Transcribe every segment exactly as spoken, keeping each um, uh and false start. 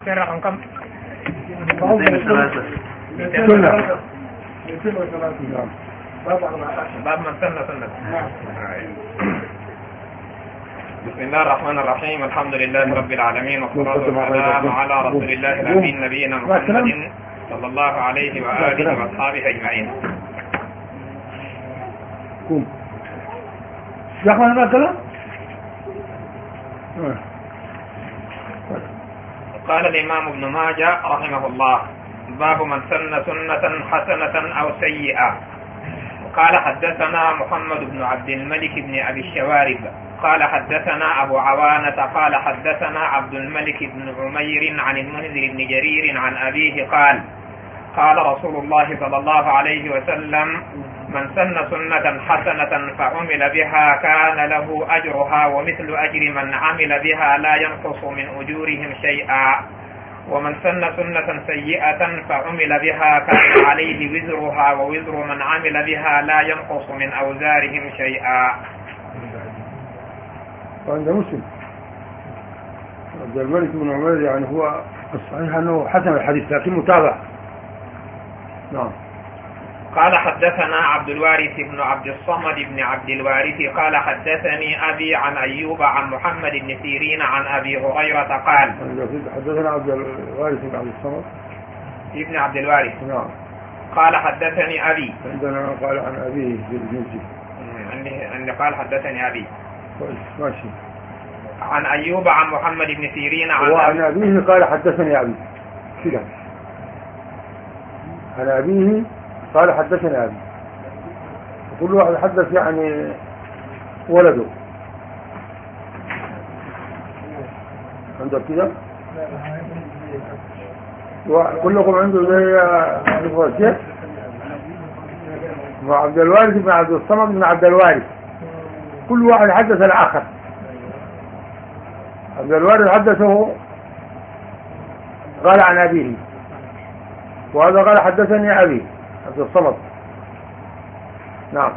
رقم كم؟ باب من سن سنة. بسم الله الرحمن الرحيم. الحمد لله رب العالمين والصلاة والسلام على رسول الله الأمين نبينا محمد صلى الله عليه وآله وأصحابه أجمعين. قال الإمام ابن ماجه رحمه الله: باب من سن سنة حسنة أو سيئة. قال حدثنا محمد بن عبد الملك بن أبي الشوارب قال حدثنا أبو عوانة قال حدثنا عبد الملك بن عمير عن المنذر بن جرير عن أبيه قال: قال رسول الله صلى الله عليه وسلم: من سن سنة حسنة فعمل بها كان له أجرها ومثل أجر من عمل بها لا ينقص من أجورهم شيئا، ومن سن سنة سيئة فعمل بها كان عليه وزرها ووزر من عمل بها لا ينقص من أوزارهم شيئا. وعند مسلم عبد الملك بن عمير، يعني هو الصحيح أنه حسن الحديث لكن متابع. نعم. قال حدثنا عبد الوارث بن عبد الصمد بن عبد الوارث قال حدثني أبي عن أيوب عن محمد بن سيرين عن أبي هريرة قال: حدثنا عبد الوارث بن عبد الصمد ابن عبد الوارث. نعم. قال حدثني أبي. عندنا قال عن أبيه بالجنسي. عندي عندي قال حدثني أبي. ماشي. عن أيوب عن محمد بن سيرين عن وعن أبيه قال حدثني أبي كده. عن أبيه قال حدثني أبي. كل واحد حدث يعني ولده. عندك كده؟ كلكم عنده زي الفوزية مع عبد الوارث بن عبد الصمد بن عبد الوارث، كل واحد حدث الآخر. عبد الوارث حدثه قال عن أبيه، وهذا قال حدثني أبي عبد الصمد. نعم.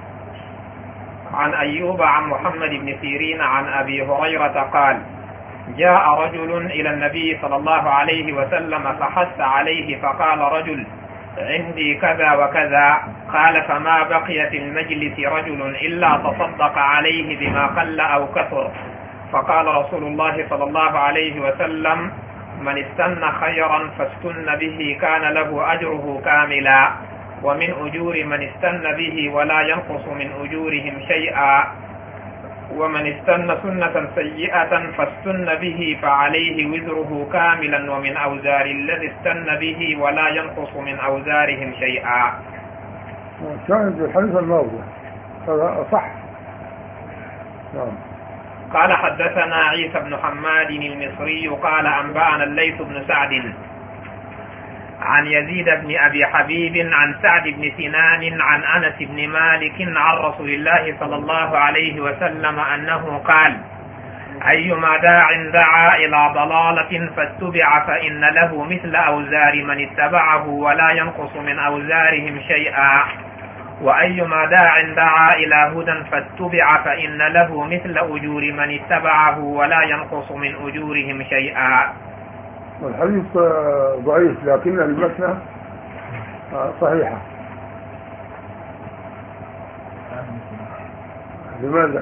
عن أيوب عن محمد بن سيرين عن أبي هريرة قال: جاء رجل إلى النبي صلى الله عليه وسلم فحث عليه، فقال رجل: عندي كذا وكذا. قال: فما بقي في المجلس رجل إلا تصدق عليه بما قل أو كثر. فقال رسول الله صلى الله عليه وسلم: من استن خيرا فاستن به كان له أجره كاملا، ومن أجور من استن به ولا ينقص من أجورهم شيئا، ومن استن سنة سيئة فاستن به فعليه وزره كاملا ومن أوزار الذي استن به ولا ينقص من أوزارهم شيئا. شاهد الحديث الموضوع هذا صح. نعم. قال حدثنا عيسى بن حماد المصري قال أنبأنا الليث بن سعد عن يزيد بن أبي حبيب عن سعد بن سنان عن أنس بن مالك عن رسول الله صلى الله عليه وسلم أنه قال: أيما داع دعا إلى ضلالة فاتبع فإن له مثل أوزار من اتبعه ولا ينقص من أوزارهم شيئا، وأيما داع دعا إلى هدى فاتبع فإن له مثل أجور من اتبعه ولا ينقص من أجورهم شيئا. الحديث ضعيف لكن المتن صحيحة. لماذا؟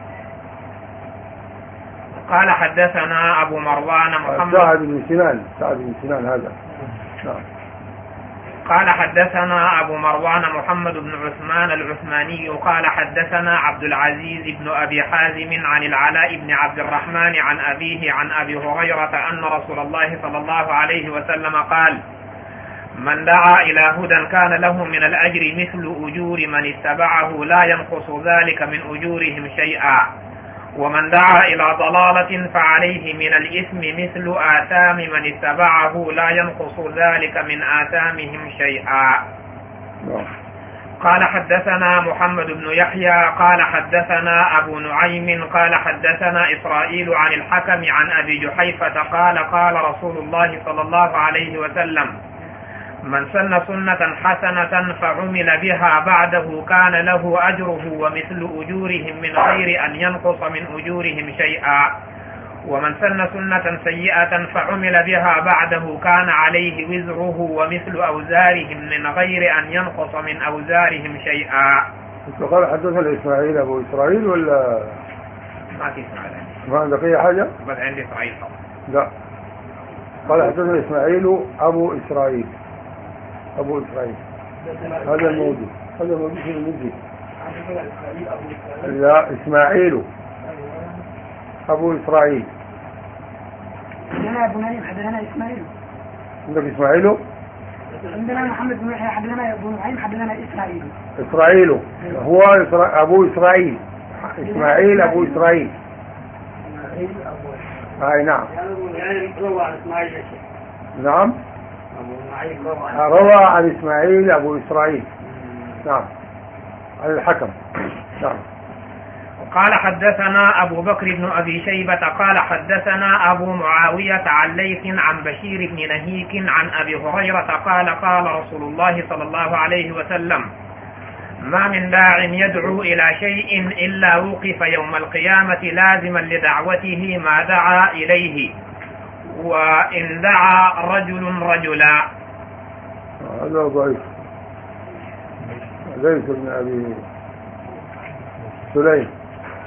قال حدثنا أبو مروان محمد سعد بن سنان سعد بن سنان هذا. نعم. قال حدثنا أبو مروان محمد بن عثمان العثماني قال حدثنا عبد العزيز بن أبي حازم عن العلاء بن عبد الرحمن عن أبيه عن أبي هريرة أن رسول الله صلى الله عليه وسلم قال: من دعا إلى هدى كان له من الأجر مثل أجور من اتبعه لا ينقص ذلك من أجورهم شيئا، ومن دعا إلى ضلالة فعليه من الإثم مثل آثام من اتبعه لا ينقص ذلك من آثامهم شيئا. قال حدثنا محمد بن يحيى قال حدثنا أبو نعيم قال حدثنا إسرائيل عن الحكم عن أبي جحيفة قال: قال رسول الله صلى الله عليه وسلم: من سن سنة حسنة فعمل بها بعده كان له أجره ومثل أجورهم من غير أن ينقص من أجورهم شيئا، ومن سن سنة سيئة فعمل بها بعده كان عليه وزره ومثل أوزارهم من غير أن ينقص من أوزارهم شيئا. قال حدثنا إسماعيل أبو إسرائيل ولا ما في إسماعيل؟ ما عندك أي حاجة؟ بس عندي إسماعيل فقط. لا، قال حدثنا إسماعيل أبو إسرائيل أبو إسرائيل هذا الموجود، هذا الموجود في المجد. لا، إسماعيل أبو إسرائيل. حدثنا أبو نعيم حدثنا إسماعيل. عندك إسماعيل؟ عندنا محمد بن يحيى حدثنا أبو نعيم حدثنا إسرائيل. إسرائيل هو إسرا... أبو إسرائيل، إسماعيل أبو إسرائيل. أي نعم. نعم. روى عن إسماعيل أبو إسرائيل. نعم. عن الحكم. نعم. قال حدثنا أبو بكر بن أبي شيبة قال حدثنا أبو معاوية عن ليث عن بشير بن نهيك عن أبي هريرة قال قال رسول الله صلى الله عليه وسلم: ما من داع يدعو إلى شيء إلا وقف يوم القيامة لازما لدعوته ما دعا إليه، وإن دعا رجل رجلا. هذا ضعيف. ليث بن أبي سليم.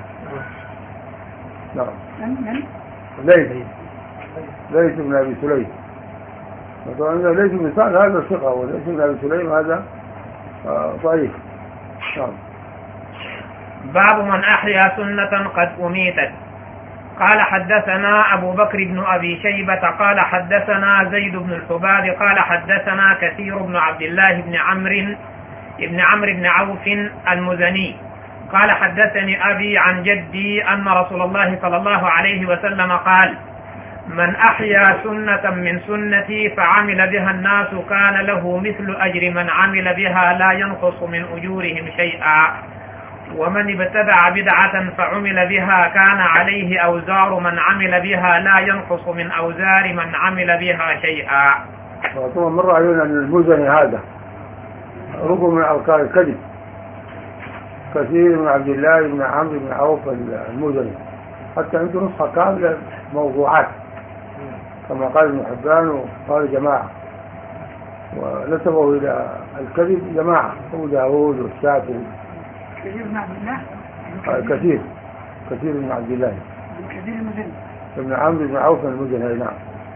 نعم. ليث ليث بن أبي سليم. طبعا ليث بن سعد هذا ثقة، وليث بن أبي سليم هذا ضعيف. نعم. باب من أحيا سنة قد أميتت. قال حدثنا أبو بكر بن أبي شيبة قال حدثنا زيد بن الحباب قال حدثنا كثير بن عبد الله بن عمرو بن عمرو بن عوف المزني قال حدثني أبي عن جدي أن رسول الله صلى الله عليه وسلم قال: من أحيا سنة من سنتي فعمل بها الناس كان له مثل أجر من عمل بها لا ينقص من أجورهم شيئا، ومن ابتدع بدعة فعمل بها كان عليه أوزار من عمل بها لا ينقص من أوزار من عمل بها شيئا. طبعا مر علينا أن المزني هذا ركن من أركان الكذب، كثير من عبد الله بن عمرو بن عوف المزني، حتى عنده نسخة كاملة موضوعات كما قال ابن حبان وقال جماعة، ونسبوا إلى الكذب جماعة أبو داود والشافعي. كثير بن عبد الله كثير كثير بن عبد الله كثير المزني ابن عمرو بن عوف المزني. نعم.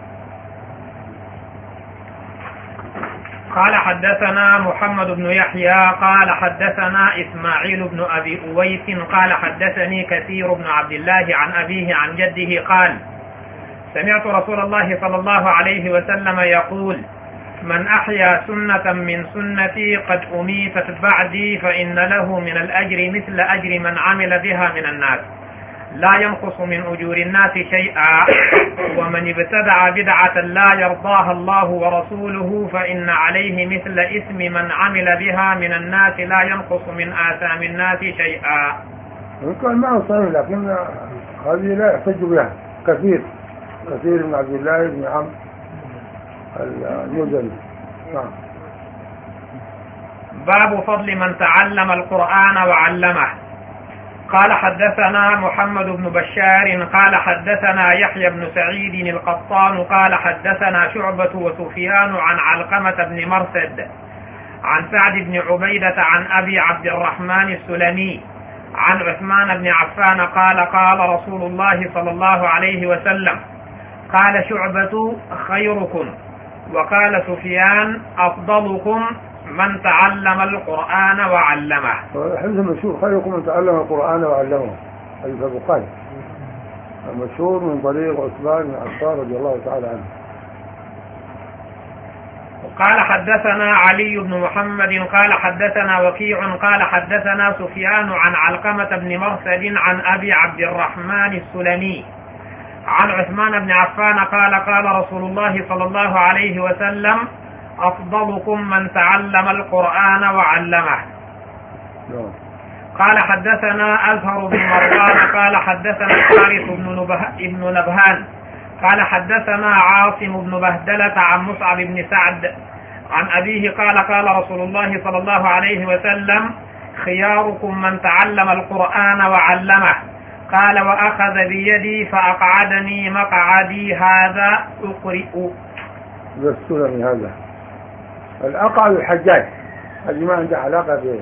قال حدثنا محمد بن يحيى قال حدثنا إسماعيل بن أبي أويس قال حدثني كثير بن عبد الله عن أبيه عن جده قال: سمعت رسول الله صلى الله عليه وسلم يقول: من أحيا سنة من سنتي قد أميتت بعدي فإن له من الأجر مثل أجر من عمل بها من الناس لا ينقص من أجور الناس شيئا، ومن ابتدع بدعة لا يرضاها الله ورسوله فإن عليه مثل إثم من عمل بها من الناس لا ينقص من آثام الناس شيئا. كان معه صحيح، لكن هذه لا يحتج بها. كثير كثير من عبد الله بن عمرو المزني. نعم. باب فضل من تعلم القرآن وعلمه. قال حدثنا محمد بن بشار قال حدثنا يحيى بن سعيد القطان قال حدثنا شعبة وسفيان عن علقمة بن مرثد عن سعد بن عبيدة عن أبي عبد الرحمن السلمي عن عثمان بن عفان قال قال رسول الله صلى الله عليه وسلم: قال شعبة: خيركم. وقال سفيان: أفضلكم من تعلم القرآن وعلمه. الحديث المشهور: خيركم من تعلم القرآن وعلمه، حديث البخاري المشهور من طريق عثمان بن عفان رضي الله تعالى عنه. قال حدثنا علي بن محمد قال حدثنا وكيع قال حدثنا سفيان عن علقمة بن مرثد عن أبي عبد الرحمن السلمي عن عثمان بن عفان قال قال رسول الله صلى الله عليه وسلم: أفضلكم من تعلم القرآن وعلمه. قال حدثنا أزهر بن مروان قال حدثنا الحارث بن نبهان قال حدثنا عاصم بن بهدلة عن مصعب بن سعد عن أبيه قال قال رسول الله صلى الله عليه وسلم: خياركم من تعلم القرآن وعلمه. قال وأخذ بيدي فأقعدني مقعدي هذا أقرئ. السلمي هذا الأقعد الحجاج، هذه ما عنده علاقة ب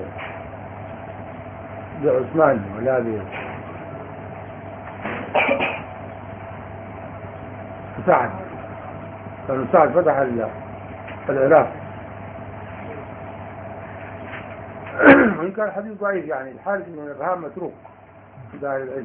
بعثمان ولا ب سعد، كان سعد فتح العراق وإن كان الحديث ضعيف يعني. الحارث بن الإبهام متروك في أهل العلم.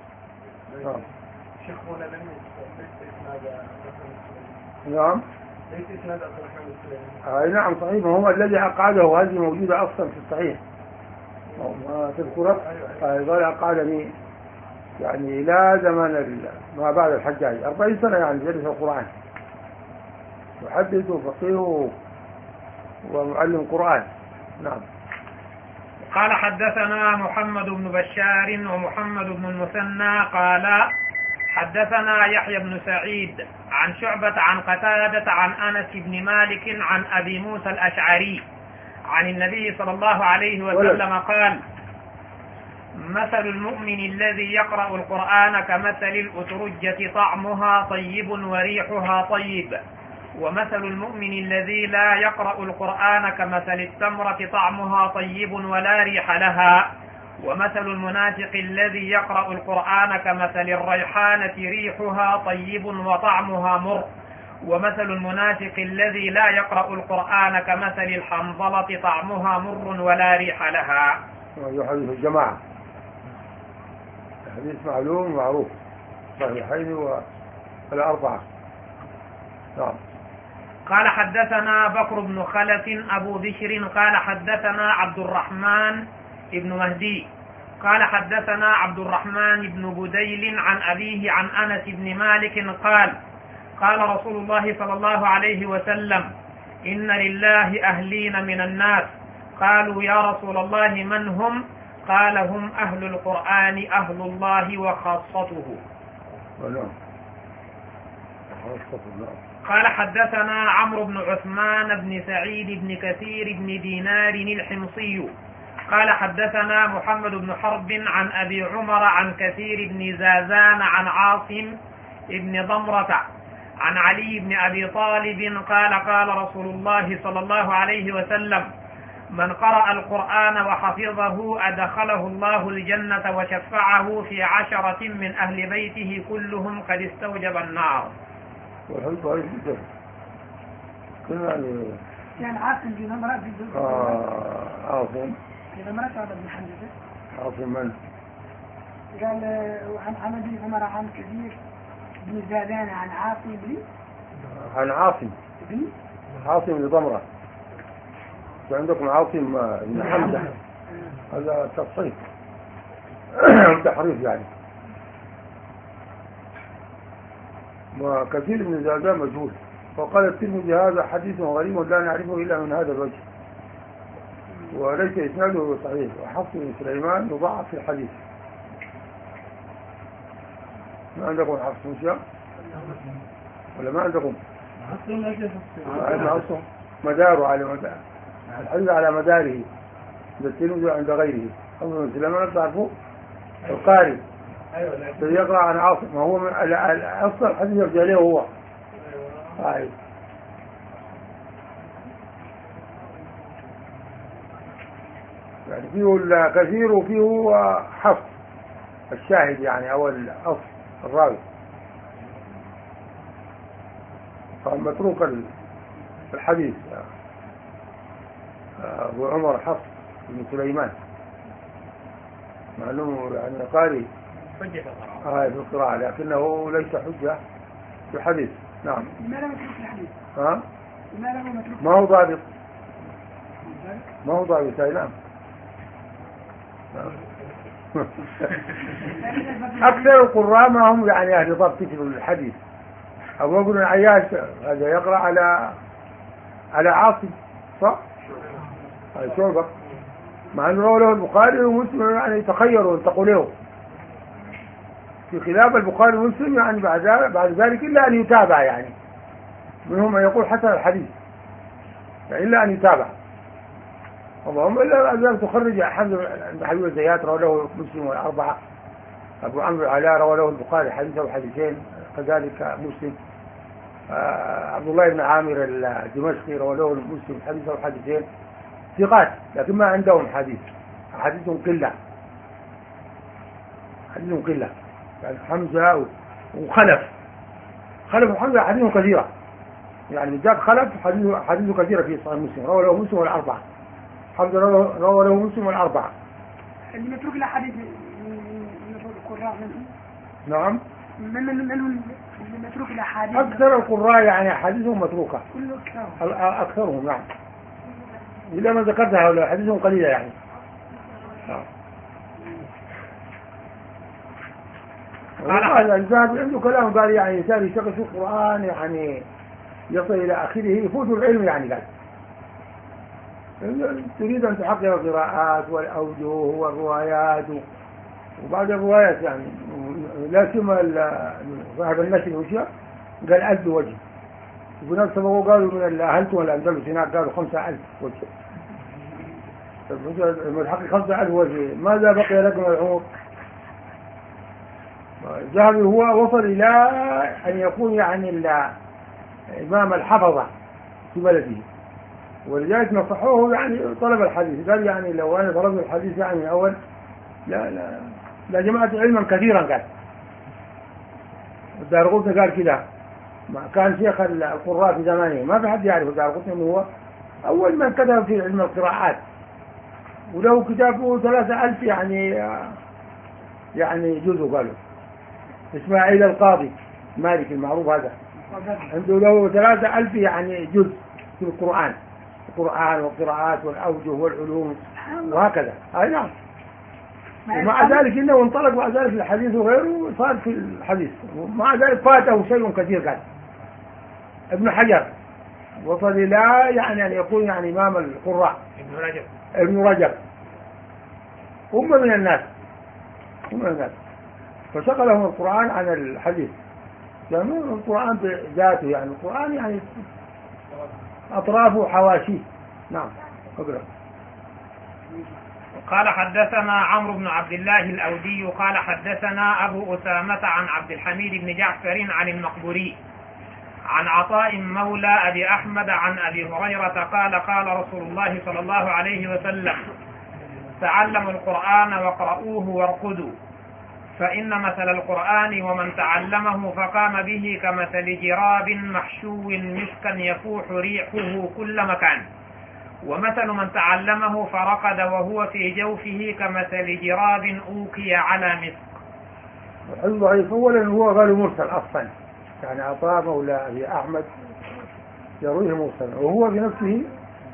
شيخ هنا لم يسند نعم ليس اسناد عبد الرحمن السلمي. اي نعم صحيح، هو الذي أقعده، وهذه موجودة أصلا في الصحيح ما تذكره. قال أقعدني يعني لا زمن ما بعد الحجاج أربعين سنة يعني يدرس القرآن، محدث وفقيه ومعلم قرآن. نعم. قال حدثنا محمد بن بشار ومحمد بن المثنى قال حدثنا يحيى بن سعيد عن شعبة عن قتادة عن أنس بن مالك عن أبي موسى الأشعري عن النبي صلى الله عليه وسلم قال مثل المؤمن الذي يقرأ القرآن كمثل الأترجة طعمها طيب وريحها طيب، ومثل المؤمن الذي لا يقرأ القرآن كمثل التمرة طعمها طيب ولا ريح لها، ومثل المنافق الذي يقرأ القرآن كمثل الريحانة ريحها طيب وطعمها مر، ومثل المنافق الذي لا يقرأ القرآن كمثل الحنظلة طعمها مر ولا ريح لها. حديث الجماعة، حديث معلوم معروف صحيحين والأربعة. نعم. قال حدثنا بكر بن خلف أبو بشر قال حدثنا عبد الرحمن ابن مهدي قال حدثنا عبد الرحمن بن بديل عن أبيه عن أنس بن مالك قال قال رسول الله صلى الله عليه وسلم إن لله أهلين من الناس، قالوا يا رسول الله من هم؟ قال هم أهل القرآن أهل الله وخاصته. قال حدثنا عمرو بن عثمان بن سعيد بن كثير بن دينار الحمصي قال حدثنا محمد بن حرب عن أبي عمر عن كثير بن زازان عن عاصم بن ضمرة عن علي بن أبي طالب قال قال رسول الله صلى الله عليه وسلم من قرأ القرآن وحفظه أدخله الله الجنة وشفعه في عشرة من أهل بيته كلهم قد استوجب النار. والحديث ضعيف جدا. كنا يعني يعني عاصم في نمرة في الزوج. آه عاصم في نمرة على ابن حمزة. عاصم من؟ قال عن عمدي عمر عن كثير بن زادان عن عاصم بن عن عاصم بن عاصم بن ضمرة. عندكم عاصم بن حمزة، هذا تصحيح تحريف يعني. وكثير من زادان مجهول. وقال الترمذي هذا حديث غريب لا نعرفه إلا من هذا الوجه وليس إسناده صحيح، وحفص بن سليمان يضاعف في الحديث. ما عندكم حفص موسى ولا ما عندكم؟ حفص مداره على مدار الحديث على مداره عند الترمذي وعند غيره. حفص بن سليمان تعرفوه القارئ الذي يقرأ عن عاصم، وهو أصل الحديث يرجع له هو. أيوه. يعني فيه الكثير وفيه حفظ الشاهد يعني أو الأصل الراوي، فمتروك الحديث أبو عمر حفص بن سليمان معلوم يعني قارئ آه في القراءة لكنه ليس حجة في الحديث. نعم. لماذا متروك في الحديث؟ ها؟ لماذا هو متروك؟ ما هو ضابط، ما هو ضابط. أي نعم. أكثر القراء ما هم يعني أهل ضبط في الحديث. أبو بكر العياش هذا يقرأ على على عاصم صح؟ على شعبة، مع أنه له البخاري ومسلم يعني تخيروا انتقوا له، في خلاف البخاري ومسلم يعني بعد بعد ذلك إلا أن يتابع، يعني منهم من يقول حسن الحديث يعني إلا أن يتابع. اللهم إلا أن تخرج حمد بن حبيب الزيات رواه له مسلم والأربعة أبو عمرو العلاء روى له البخاري حديث أو حديثين، كذلك مسلم. عبد الله بن عامر الدمشقي روى له مسلم حديث أو حديثين، ثقات لكن ما عندهم حديث، حديثهم قلة، حديثهم قلة. يعني حمزة وخلف، خلف وحمزة حديثهم كثيرة، يعني بالذات خلف حديثه حديثه كثيرة في صحيح مسلم، روى له مسلم والأربعة. حمزة روى له مسلم والأربعة. اللي متروك الأحاديث القراء منهم. نعم. من من من متروك الأحاديث. أكثر القراء يعني أحاديثهم متروكة. كله أكثرهم. أكثرهم نعم. إلا ما ذكرتها ولا حديثهم قليلة يعني. آه. قال الذهبي عنده كلام قال يعني إنسان يشتغل في القرآن يعني يصل إلى آخره يفوت العلم يعني. قال تريد أن تحقق القراءات والأوجه والروايات، وبعد الروايات يعني لا سيما صاحب النشر وشيء قال ألف وجه، وناس سبقوا قالوا من الأهلت والأندلس هناك قالوا خمسة ألف وجه. الحقيقة خمسة ألف وجه، ماذا بقي لك من العمر؟ الذهبي هو وصل إلى أن يكون يعني الإمام الحفظة في بلده، ولذلك نصحوه يعني طلب الحديث. قال يعني لو أنا طلبت الحديث يعني من أول لا لا لا جمعت علما كثيرا. قال الدارقطني قال كده، كان شيخ القراء في زمانه، ما في حد يعرف الدارقطني انه هو أول من كتب في علم القراءات، وله كتابه ثلاثة ألف يعني يعني جزء. قالوا إسماعيل القاضي مالك المعروف هذا عنده له ثلاثة ألف يعني جزء في القرآن، القرآن والقراءات والأوجه والعلوم وهكذا. أي نعم. ومع ذلك إنه انطلق مع ذلك الحديث وغيره صار في الحديث، ومع ذلك فاته شيء كثير. قال ابن حجر وصل إلى يعني أن يكون يعني إمام القراء. ابن رجب ابن رجب هم من الناس، هم من الناس فشغلهم القرآن عن الحديث، يعني القرآن بذاته يعني القرآن يعني أطرافه وحواشيه. نعم. اقرأ. قال حدثنا عمرو بن عبد الله الأودي قال حدثنا أبو أسامة عن عبد الحميد بن جعفر عن المقبوري عن عطاء مولى أبي أحمد عن أبي هريرة قال قال رسول الله صلى الله عليه وسلم: تعلموا القرآن واقرؤوه وارقدوا، فإن مثل القرآن ومن تعلمه فقام به كمثل جراب محشو مسكا يفوح ريحه كل مكان، ومثل من تعلمه فرقد وهو في جوفه كمثل جراب أوكي على مسك. الضعيف أولا هو غير مرسل أصلا، يعني عطاء مولى أبي أحمد يرويه مرسل، وهو بنفسه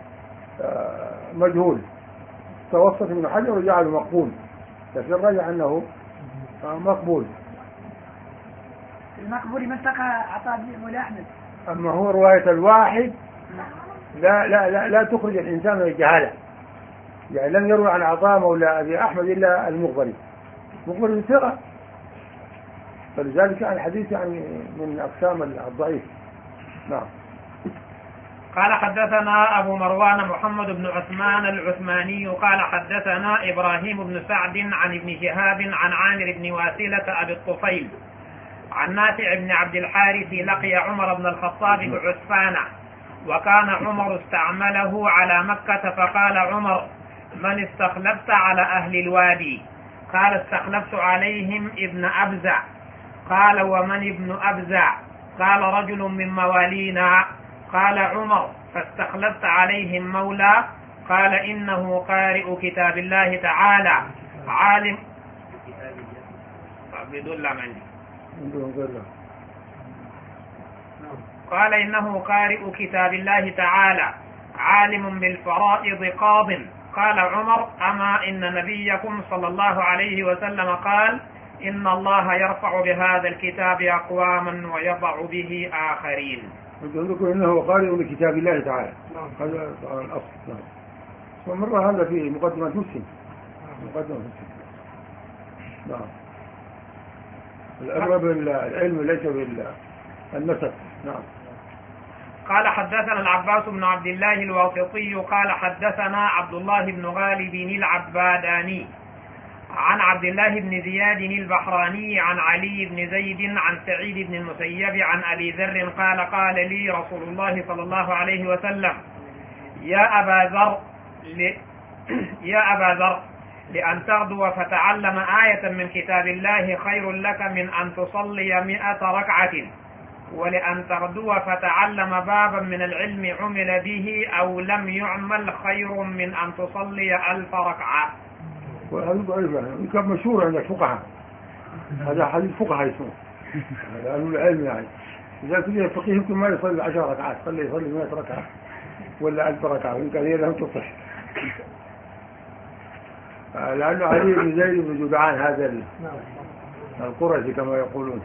مجهول، توسط ابن حجر وجعله مقبول، لكن رجع أنه مقبول. المقبول من تقى عطاء مولى أحمد. أما هو رواية الواحد لا لا لا لا تخرج الإنسان من الجهالة، يعني لم يروي عن عطاء مولى أبي أحمد إلا المقبري، المقبري ثقة، فلذلك الحديث يعني من أقسام الضعيف. نعم. قال حدثنا أبو مروان محمد بن عثمان العثماني قال حدثنا إبراهيم بن سعد عن ابن شهاب عن عامر بن واسلة أبي الطفيل عن نافع بن عبد الحارث لقي عمر بن الخطاب بعسفانة، وكان عمر استعمله على مكة، فقال عمر: من استخلفت على أهل الوادي؟ قال: استخلفت عليهم ابن أبزع. قال: ومن ابن أبزع؟ قال: رجل من موالينا. قال عمر: فاستخلفت عليهم مولى؟ قال: إنه قارئ كتاب الله تعالى عالم. قال: إنه قارئ كتاب الله تعالى عالم بالفرائض قاض. قال عمر: أما إن نبيكم صلى الله عليه وسلم قال: إن الله يرفع بهذا الكتاب أقواما ويضع به آخرين. عندكم إنه قارئ لكتاب الله تعالى، هذا الأصل. ومرة هذا في مقدمة مسلم، مقدمة مسلم. نعم. الأغلب العلم ليس بالنسب. نعم. قال حدثنا العباس بن عبد الله الواسطي قال حدثنا عبد الله بن غالب العباداني عن عبد الله بن زياد البحراني عن علي بن زيد عن سعيد بن المسيب عن أبي ذر قال قال لي رسول الله صلى الله عليه وسلم يا أبا ذر ل... يا أبا ذر لأن تغدو فتعلم آية من كتاب الله خير لك من أن تصلي مئة ركعة، ولأن تغدو فتعلم بابا من العلم عمل به أو لم يعمل خير من أن تصلي ألف ركعة. وهذا ضعيف يعني كان مشهور عند الفقهاء، هذا حديث فقهاء اسمه لأنه العلم يعني إذا تجي الفقيه يمكن ما يصلي عشر ركعات، صلي يصلي مئة ركعة ولا ألف ركعة يمكن هي لم تصح، لأنه علي بن زيد بن جدعان هذا القرشي كما يقولون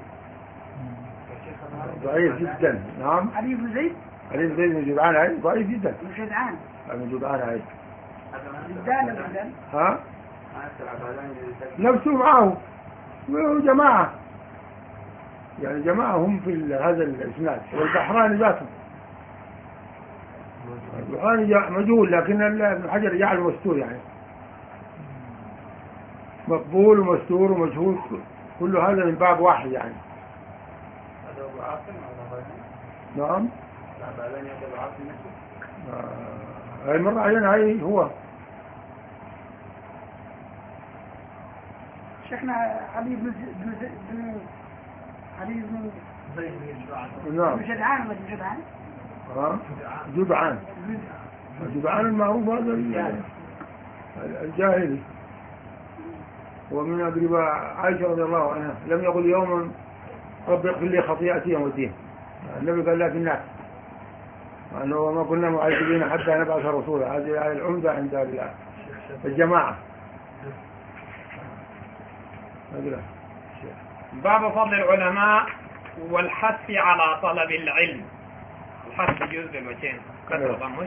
ضعيف جدا. نعم علي بن زيد علي بن زيد بن جدعان هاي ضعيف جدا. بن جدعان بن جدعان هاي جدان جدان ها نفسه معه وجماعة يعني جماعة هم في هذا الإسناد، والبحراني ذاته البحراني مجهول لكن ابن حجر جعل مستور يعني مقبول ومستور ومجهول كل هذا من باب واحد يعني. نعم هاي مرة علينا هاي هو شيخنا علي بن بن علي بن نعم جدعان ولا جدعان؟ ها جدعان جدعان المعروف هذا الجاهلي ومن أقرب عائشة رضي الله عنها لم يقل يوما رب اغفر لي خطيئتي يوم الدين، النبي قال لا في الناس أنه وما كنا معذبين حتى نبعث رسولا، هذه العمدة عند الجماعة. باب فضل العلماء والحث على طلب العلم. الحث يجوز بالوجهين كثر ضمش.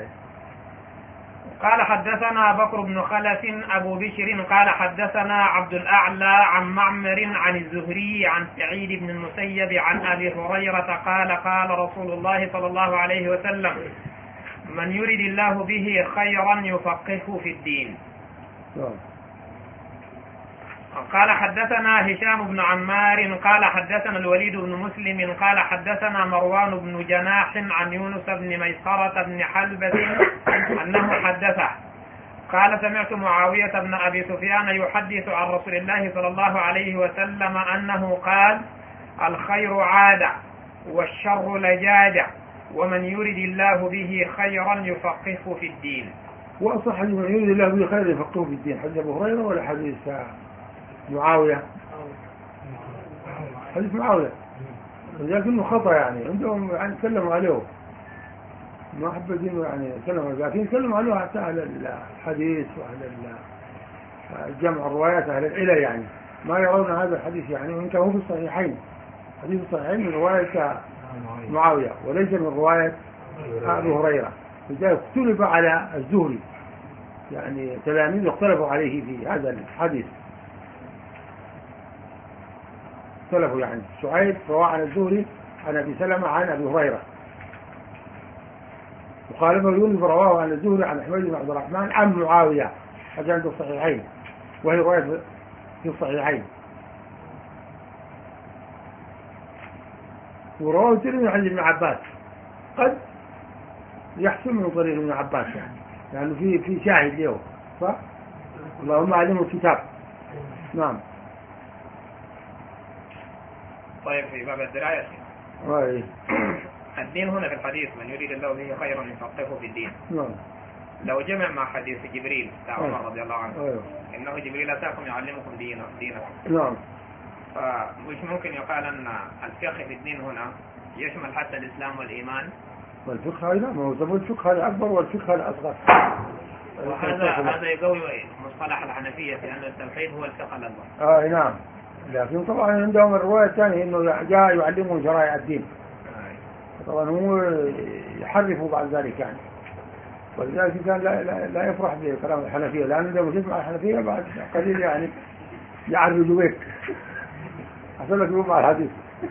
قال حدثنا بكر بن خلف أبو بشر قال حدثنا عبد الأعلى عن معمر عن الزهري عن سعيد بن المسيب عن أبي هريرة قال قال رسول الله صلى الله عليه وسلم من يرد الله به خيرا يفقهه في الدين. قال حدثنا هشام بن عمار قال حدثنا الوليد بن مسلم قال حدثنا مروان بن جناح عن يونس بن ميسرة بن حلبة أنه حدثه قال سمعت معاوية بن أبي سفيان يحدث عن رسول الله صلى الله عليه وسلم أنه قال الخير عادة والشر لجاجة ومن يرد الله به خيرا يفقهه في الدين. وأصح من يرد الله به خيرا يفقهه في الدين حديث أبو هريرة ولا حديث معاوية؟ حديث معاوية لكنه خطأ يعني عندهم يعني تكلموا عليه ما حبتين يعني تكلموا لكن تكلموا عليه حتى أهل الحديث وأهل الجمع الروايات أهل العلل يعني ما يرون هذا الحديث يعني وإن كان هو في الصحيحين حديث الصحيحين من رواية معاوية وليس من رواية أبي هريرة، لذلك اختلف على الزهري يعني تلاميذ اختلفوا عليه في هذا الحديث اختلفوا يعني شعيب رواه عن الزهري عن أبي سلمة عن أبي هريرة وخالفه يونس رواه عن الزهري عن حميد بن عبد الرحمن عن معاوية هذا عند الصحيحين وهي رواية في الصحيحين ورواه الترمذي عن ابن عباس قد يحسن من طريق ابن عباس يعني لأنه يعني في في شاهد له صح؟ اللهم علمه الكتاب. نعم. طيب في باب الدراية أي. الدين هنا في الحديث من يريد الله به خيرا يفقهه في الدين. نعم. لو جمع مع حديث جبريل بتاع عمر رضي الله عنه أيوه. إنه جبريل أتاكم يعلمكم دينه دينكم. نعم. فمش ممكن يقال أن الفقه في الدين هنا يشمل حتى الإسلام والإيمان؟ والفقه هذا ما هو زمان الفقه هذا أكبر والفقه هذا أصغر. وهذا هذا يقوي مصطلح الحنفية لأن التوحيد هو الفقه الأكبر. آه نعم. لكن طبعا عندهم الرواية الثانية إنه جاء يعلمهم شرائع الدين. طبعا هو يحرفوا بعد ذلك يعني. ولذلك كان لا, لا, لا يفرح بكلام الحنفية لأنه إذا مشيت مع الحنفية بعد قليل يعني يعرفوا بك. أحسن لك يقول مع الحديث.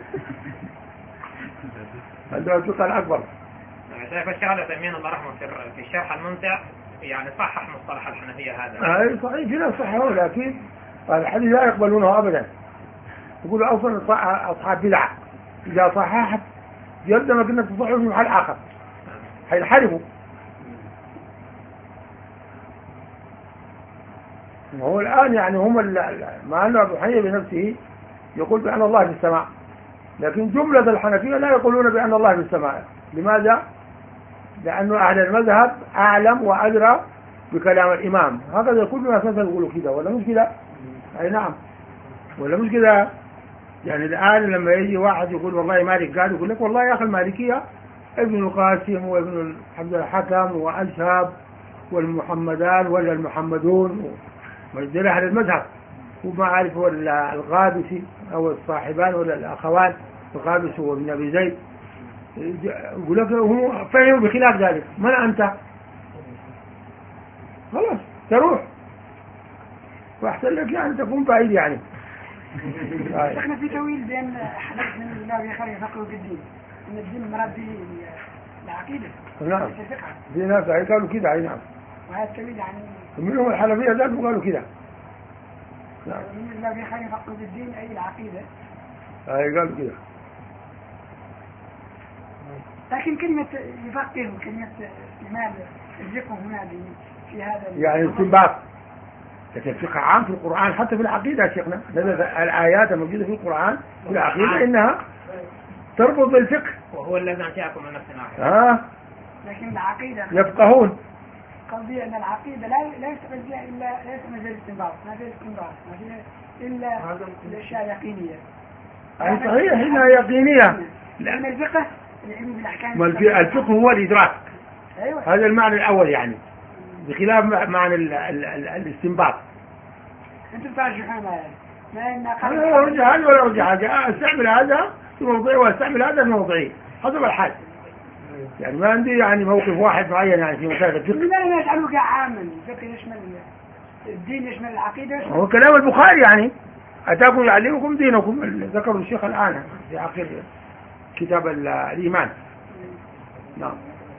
عندهم الفقه الأكبر. شايف الشيخ العثيمين الله رحمه في الشرح الممتع يعني صحح مصطلح الحنفية هذا. أي صحيح في ناس صححوا لكن الحديث لا يقبلونه أبدا، يقولوا أصلا أصحاب بدعة إذا صححت يلزمك أنك تصحه في محل آخر هينحرفوا. وهو الآن يعني هم مع أن أبو حنيفة بنفسه يقول بأن الله في السماء، لكن جملة الحنفية لا يقولون بأن الله في السماء. لماذا؟ لأن أهل المذهب أعلم وأدرى بكلام الإمام، هكذا كل الناس يقولوا كده ولا مش كده؟ أي نعم ولا مش كده؟ يعني الآن لما يجي واحد يقول والله مالك قال، يقول لك والله يا أخي المالكية ابن القاسم وابن عبد الحكم وأشهب والمحمدان ولا المحمدون ومجدل أهل المذهب، وما عارف ولا الغابسي أو الصاحبان ولا الأخوان الغابسي وابن أبي زيد، يقول لك هم فهموا بخلاف ذلك. من أنت؟ خلاص تروح، وأحسن لك يعني تكون بعيد يعني. احنا في تويل بين حديث من الله بيخلي فقه في الدين، ان الدين مراد به العقيده. نعم في ناس قالوا كده. اي نعم. وهذا التويل يعني منهم الحنفيه ذات قالوا كده. نعم من الله بيخلي فقه في الدين اي العقيده. اي قالوا كده. لكن كلمه يفقه وكلمه استعمال الفقه هنا في هذا يعني استنباط، لكن الفقه عام في القرآن حتى في العقيدة يا شيخنا. الآيات الموجودة في القرآن في العقيدة إنها تربط بالفقه، وهو الذي أنشأكم من نفس واحدة. آه. لكن العقيدة يفقهون. قصدي أن العقيدة لا لا يستقبل فيها إلا لا يستقبل فيها الاستنباط، ما فيها استنباط، ما فيها إلا الأشياء يقينية. أي صحيح إنها يقينية. لأن الفقه العلم بالأحكام. ما الفقه هو الإدراك. أيوة. هذا المعنى الأول يعني، بخلاف معنى الاستنباط. أنتم ترجحون ما ما إن أنا لا أرجح هذا ولا أرجح هذا، أستعمل هذا في موضعي وأستعمل هذا في موضعي حسب الحال. يعني ما عندي يعني موقف واحد معين يعني في مسألة الفقه. لماذا يجعلوك عاما؟ الفقه يشمل الدين، يشمل العقيدة. هو كلام البخاري يعني أتاكم يعلمكم دينكم، ذكروا الشيخ الآن في آخر كتاب الإيمان. نعم.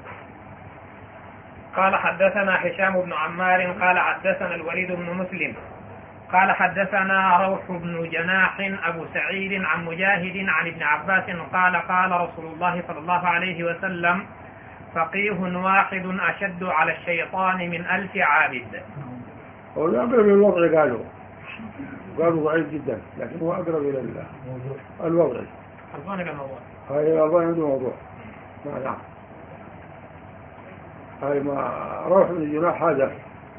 قال حدثنا هشام بن عمار قال حدثنا الوليد بن مسلم قال حدثنا روح بن جناح أبو سعيد عن مجاهد عن ابن عباس قال قال رسول الله صلى الله عليه وسلم فقيه واحد أشد على الشيطان من ألف عابد. هو أقرب إلى الوضع، قالوا قالوا ضعيف جدا، لكن هو أقرب إلى الوضع. أظن إلى الموضوع. هاي أظن إلى الموضوع. نعم. هاي ما روح من الجناح هذا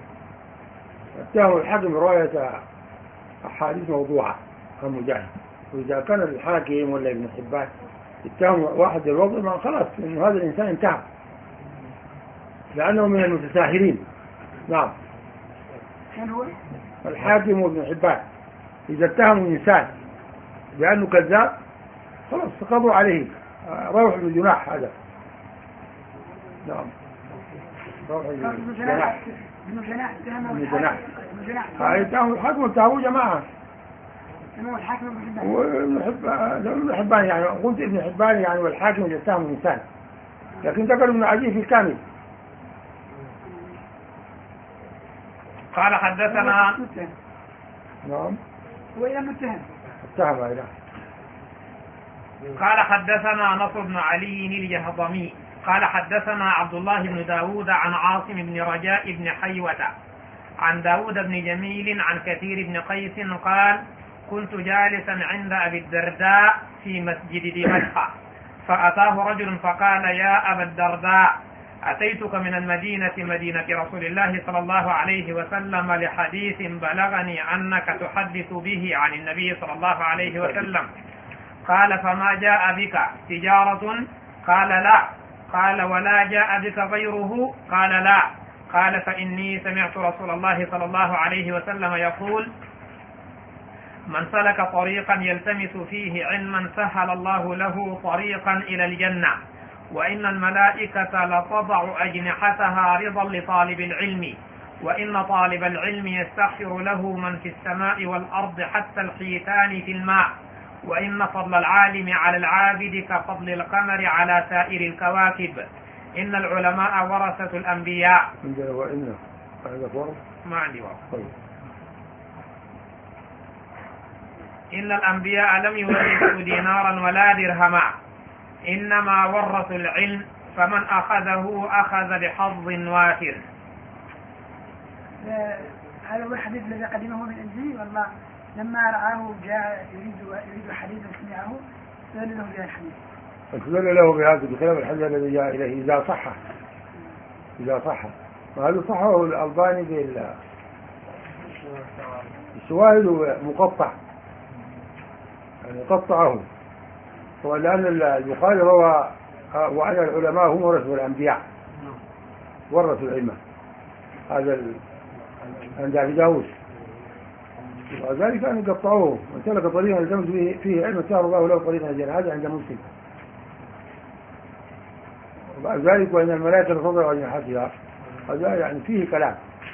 اتهم الحاكم رواية أحاديث موضوعة عن مجاهد، وإذا كان الحاكم ولا ابن حبان اتهم واحد الوضع ما خلاص إنه هذا الإنسان انتهى، لأنه من المتساهلين. نعم. من هو؟ الحاكم وابن حبان إذا اتهموا إنسان بأنه كذاب خلاص سقطوا عليه. روح من الجناح هذا. نعم. روح من الجناح. ابن جناح ابن جناح. ابن جناح. اتهموا الحاكم واتهموا جماعة. هو الحاكم ابن حبان. وابن حبان ابن حبان يعني قلت ابن حبان يعني والحاكم اللي اتهموا إنسان، لكن ذكر ابن عجيب في الكامل. قال حدثنا. نعم. هو إلى متهم. اتهم إلى. قال حدثنا نصر بن علي الجهضمي قال حدثنا عبد الله بن داود عن عاصم بن رجاء بن حيوة عن داود بن جميل عن كثير بن قيس قال كنت جالسا عند أبي الدرداء في مسجد دمشق فأتاه رجل فقال يا أبا الدرداء أتيتك من المدينة مدينة رسول الله صلى الله عليه وسلم لحديث بلغني أنك تحدث به عن النبي صلى الله عليه وسلم. قال فما جاء بك تجارة؟ قال لا. قال ولا جاء بك غيره؟ قال لا. قال فإني سمعت رسول الله صلى الله عليه وسلم يقول من سلك طريقا يلتمس فيه علما سهل الله له طريقا إلى الجنة وإن الملائكة لتضع أجنحتها رضا لطالب العلم وإن طالب العلم يستغفر له من في السماء والأرض حتى الحيتان في الماء وإن فضل العالم على العابد كفضل القمر على سائر الكواكب إن العلماء ورثة الأنبياء. وإن هذا فرض ما عندي واو. طيب. إن الأنبياء لم يورثوا دينارا ولا درهما إنما ورثوا العلم فمن أخذه أخذ بحظ وافر. هذا هو الحديث الذي قدمه من عنده، والله لما رآه جاء يريد يريد حديثا سمعه استدل له بهذا الحديث. استدل له بهذا بخلاف الحديث الذي جاء إليه إذا صح إذا صح وهذا صحه الألباني بالشواهد مقطع يعني قطعه، ولأن البخاري روى وأن العلماء هم ورثوا الأنبياء ورثوا العلم، هذا عند أبي داود، وذلك أن يقطعوه وسلك طريقا يلتمس فيه علم سهل الله له طريقا جل، هذا عند مسلم. وبعد ذلك وإن الملائكة تضع أجنحتها، هذا يعني فيه كلام،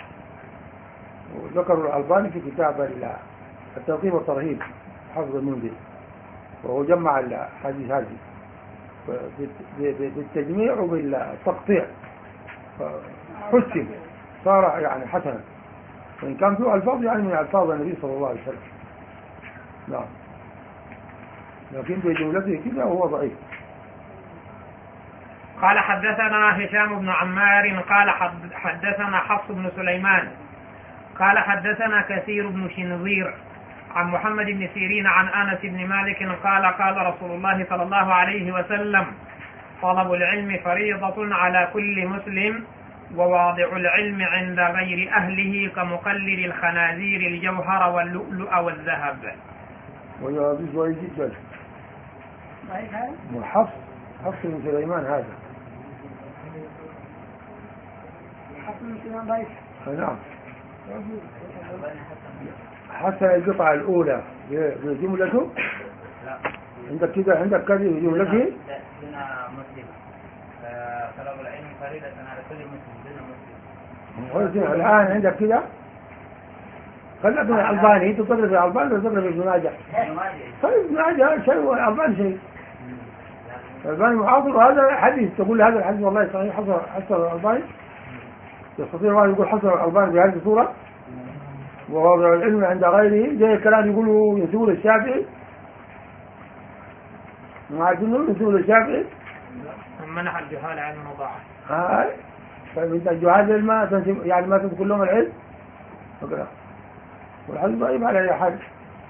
وذكر الألباني في كتاب الترغيب والترهيب حفظ المنذر، وهو جمع الحديث هذه بالتجميع وبالتقطيع حسن صار يعني حسنا، وإن كان فيه ألفاظ يعني من ألفاظ النبي صلى الله عليه وسلم. نعم، لكن بجملته كذا هو ضعيف. قال حدثنا هشام بن عمار قال حدثنا حفص بن سليمان قال حدثنا كثير بن شنظير عن محمد بن سيرين عن أنس بن مالك قال قال رسول الله صلى الله عليه وسلم طلب العلم فريضة على كل مسلم، وواضع العلم عند غير أهله كمقلد الخنازير الجوهر واللؤلؤ والذهب. وهذا ضعيف جدا. حفص حفص بن سليمان هذا حفص بن سليمان ضعيف. نعم، حتى القطعة الأولى بجملته. لا. عندك كده عندك كذا بجملته. هنا مسلم طلب العلم فريضة على كل مسلم دون مسلم. الآن عندك كده خلك من الألباني، أنت تضرب الألباني وتضرب ابن ماجه. طيب ابن ماجه شيء والألباني شيء. الألباني معاصر، وهذا حديث تقول هذا الحديث والله صحيح حصل حصل الألباني، يستطيع واحد يقول حصل الألباني بهذه الصورة ووضع العلم عند غيره، زي الكلام يقولوا ينسبون الشافعي، ما عارفين ينسبون الشافعي منح الجهال علم مضاعف. هاي طيب انت الجهال ما تنسب يعني ما تنسب لهم العلم فكرة، والحديث ضعيف على اي حال.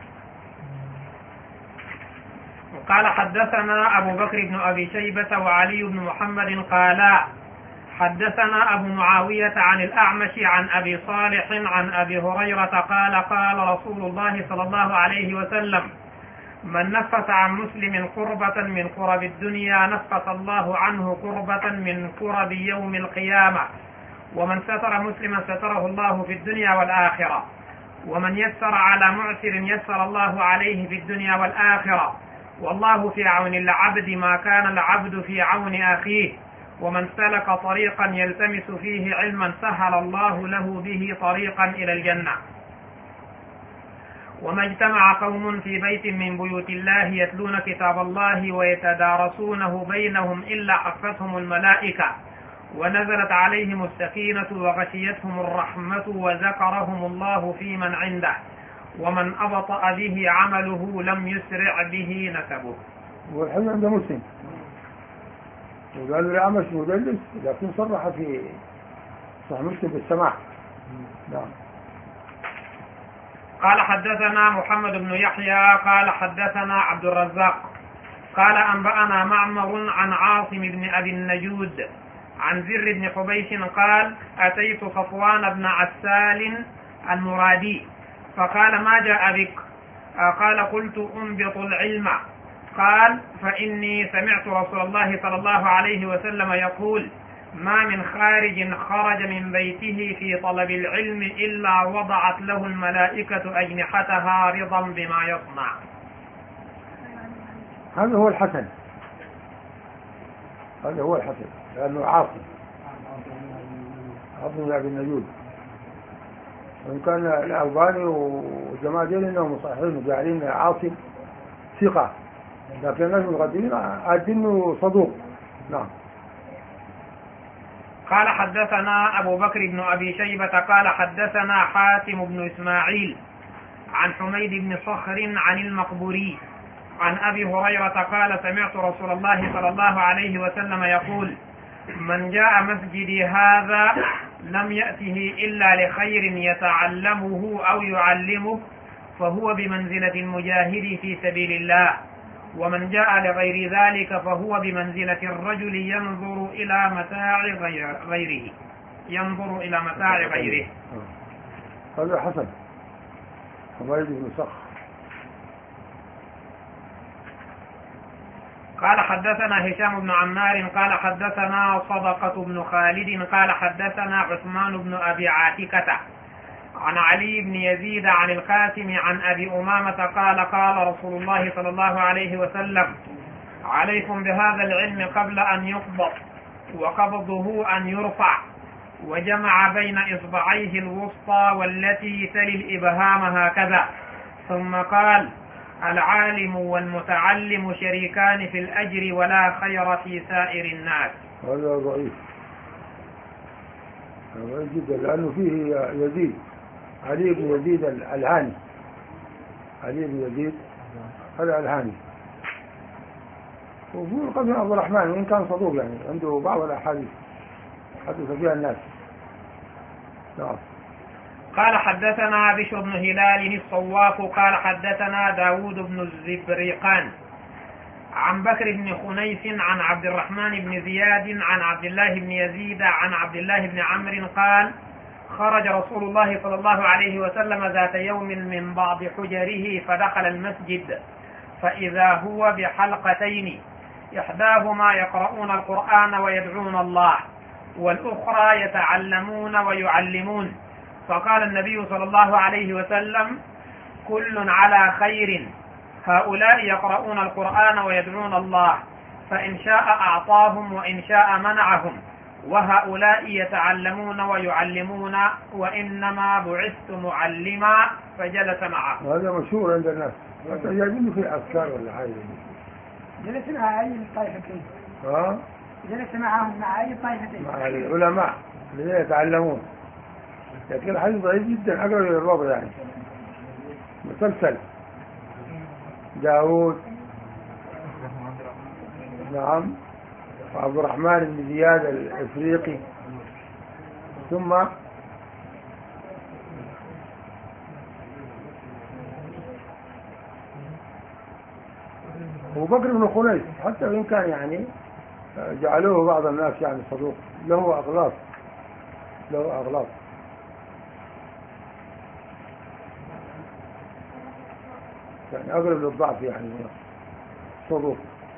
قال حدثنا أبو بكر بن أبي شيبة وعلي بن محمد قالا حدثنا أبو معاوية عن الأعمش عن أبي صالح عن أبي هريرة قال قال رسول الله صلى الله عليه وسلم من نفس عن مسلم كربة من كرب الدنيا نفس الله عنه كربة من كرب يوم القيامة، ومن ستر مسلما ستره الله في الدنيا والآخرة، ومن يسر على معسر يسر الله عليه في الدنيا والآخرة، والله في عون العبد ما كان العبد في عون أخيه، ومن سلك طريقا يلتمس فيه علما سهل الله له به طريقا إلى الجنة. وما اجتمع قوم في بيت من بيوت الله يتلون كتاب الله ويتدارسونه بينهم إلا حفتهم الملائكة ونزلت عليهم السكينة وغشيتهم الرحمة وذكرهم الله في من عنده، ومن أبطأ به عمله لم يسرع به نسبه. والحديث عند مسلم، وقالوا الأعمش مدلس لكن صرح في صحيح مسلم بالسماع. نعم. قال حدثنا محمد بن يحيى قال حدثنا عبد الرزاق قال أنبأنا معمر عن عاصم بن أبي النجود عن زر بن حبيش قال أتيت صفوان بن عسال المرادي فقال ما جاء بك؟ قال قلت أنبط العلم. قال فإني سمعت رسول الله صلى الله عليه وسلم يقول ما من خارج خرج من بيته في طلب العلم إلا وضعت له الملائكة أجنحتها رضا بما يصنع. هذا هو الحسن، هذا هو الحسن لأنه عاصم عاصم بن أبي النجود، وإن كان الألباني وجماعة دين إنهم صحيحين وجعلين عاصم ثقة، لكن الناس المقدمين عادينه صدوق. نعم. قال حدثنا أبو بكر بن أبي شيبة قال حدثنا حاتم بن إسماعيل عن حميد بن صخر عن المقبوري عن أبي هريرة قال سمعت رسول الله صلى الله عليه وسلم يقول من جاء مسجدي هذا لم يأته إلا لخير يتعلمه أو يعلمه فهو بمنزلة المجاهد في سبيل الله، ومن جاء لغير ذلك فهو بمنزلة الرجل ينظر إلى متاع غيره ينظر إلى متاع غيره. هذا حسن. حميد بن صخر قال حدثنا هشام بن عمار قال حدثنا صدقة بن خالد قال حدثنا عثمان بن أبي عاتكة عن علي بن يزيد عن القاسم عن أبي أمامة قال قال رسول الله صلى الله عليه وسلم عليكم بهذا العلم قبل أن يقبض وقبضه أن يرفع، وجمع بين إصبعيه الوسطى والتي تلي الإبهام هكذا، ثم قال العالم والمتعلم شريكان في الأجر ولا خير في سائر الناس. هذا ضعيف ضعيف جدا لأنه فيه يزيد علي بن يزيد الهاني علي بن يزيد هذا الهاني، وفيه القاسم عبد الرحمن وإن كان صدوق يعني عنده بعض الأحاديث حدث فيها الناس. نعم. قال حدثنا بشر بن هلال الصواف قال حدثنا داود بن الزبرقان عن بكر بن خنيس عن عبد الرحمن بن زياد عن عبد الله بن يزيد عن عبد الله بن عمرو قال خرج رسول الله صلى الله عليه وسلم ذات يوم من بعض حجره فدخل المسجد فإذا هو بحلقتين إحداهما يقرؤون القرآن ويدعون الله والأخرى يتعلمون ويعلمون، فقال النبي صلى الله عليه وسلم كل على خير، هؤلاء يقرؤون القرآن ويدعون الله فإن شاء أعطاهم وإن شاء منعهم، وهؤلاء يتعلمون ويعلمون وإنما بعثت معلما، فجلس معه. هذا مشهور عند الناس حتى يجب في أفكار ولا حاجة. جلس مع أي طائفتين؟ ها؟ جلس معهم مع أي طائفتين؟ مع العلماء الذين يتعلمون، لكن الحديث ضعيف جدا أقرب إلى الرابع يعني. مسلسل داود نعم وعبد الرحمن بن زياد الإفريقي ثم أبو بكر بن خنيس، حتى وإن كان يعني جعلوه بعض الناس يعني صدوق له أغلاط له أغلاط يعني أقرب للضعف يعني صدوق.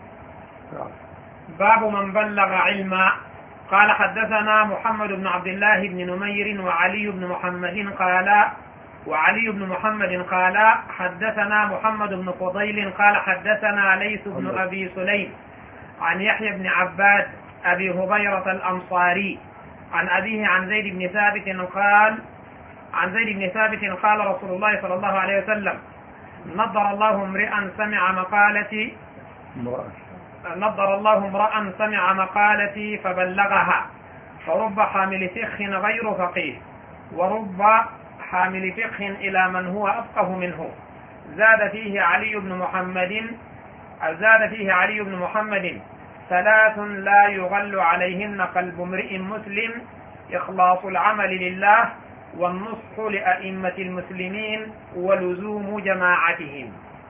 باب من بلغ علما. قال حدثنا محمد بن عبد الله بن نمير وعلي بن محمد قال وعلي بن محمد قال حدثنا محمد بن فضيل قال حدثنا ليث بن أبي سليم عن يحيى بن عباد أبي هبيرة الأنصاري عن أبيه عن زيد بن ثابت قال عن زيد بن ثابت قال رسول الله صلى الله عليه وسلم نضر الله امرئا سمع مقالتي نضر الله امرأ سمع مقالتي فبلغها، فرب حامل فقه غير فقيه ورب حامل فقه إلى من هو أفقه منه. زاد فيه علي بن محمد زاد فيه علي بن محمد ثلاث لا يغل عليهن قلب امرئ مسلم: إخلاص العمل لله، والنصح لأئمة المسلمين، ولزوم جماعتهم.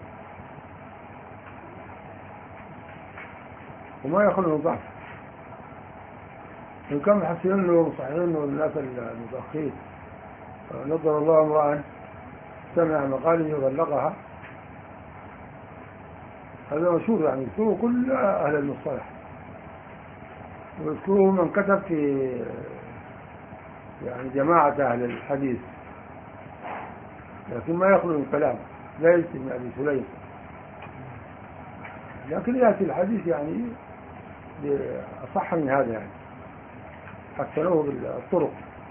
وما يخلو ضعف إن كان محسنين له ومصححين له الناس المتأخرين. نضر الله امرأ سمع مقاله وبلغها، هذا مشهور يعني يذكره كل أهل المصطلح ويذكره من كتب في يعني جماعة أهل الحديث، لكن ما يخلو من كلام ليس من أبي سليم، لكن يأتي الحديث يعني أصح من هذا يعني حسنوه بالطرق.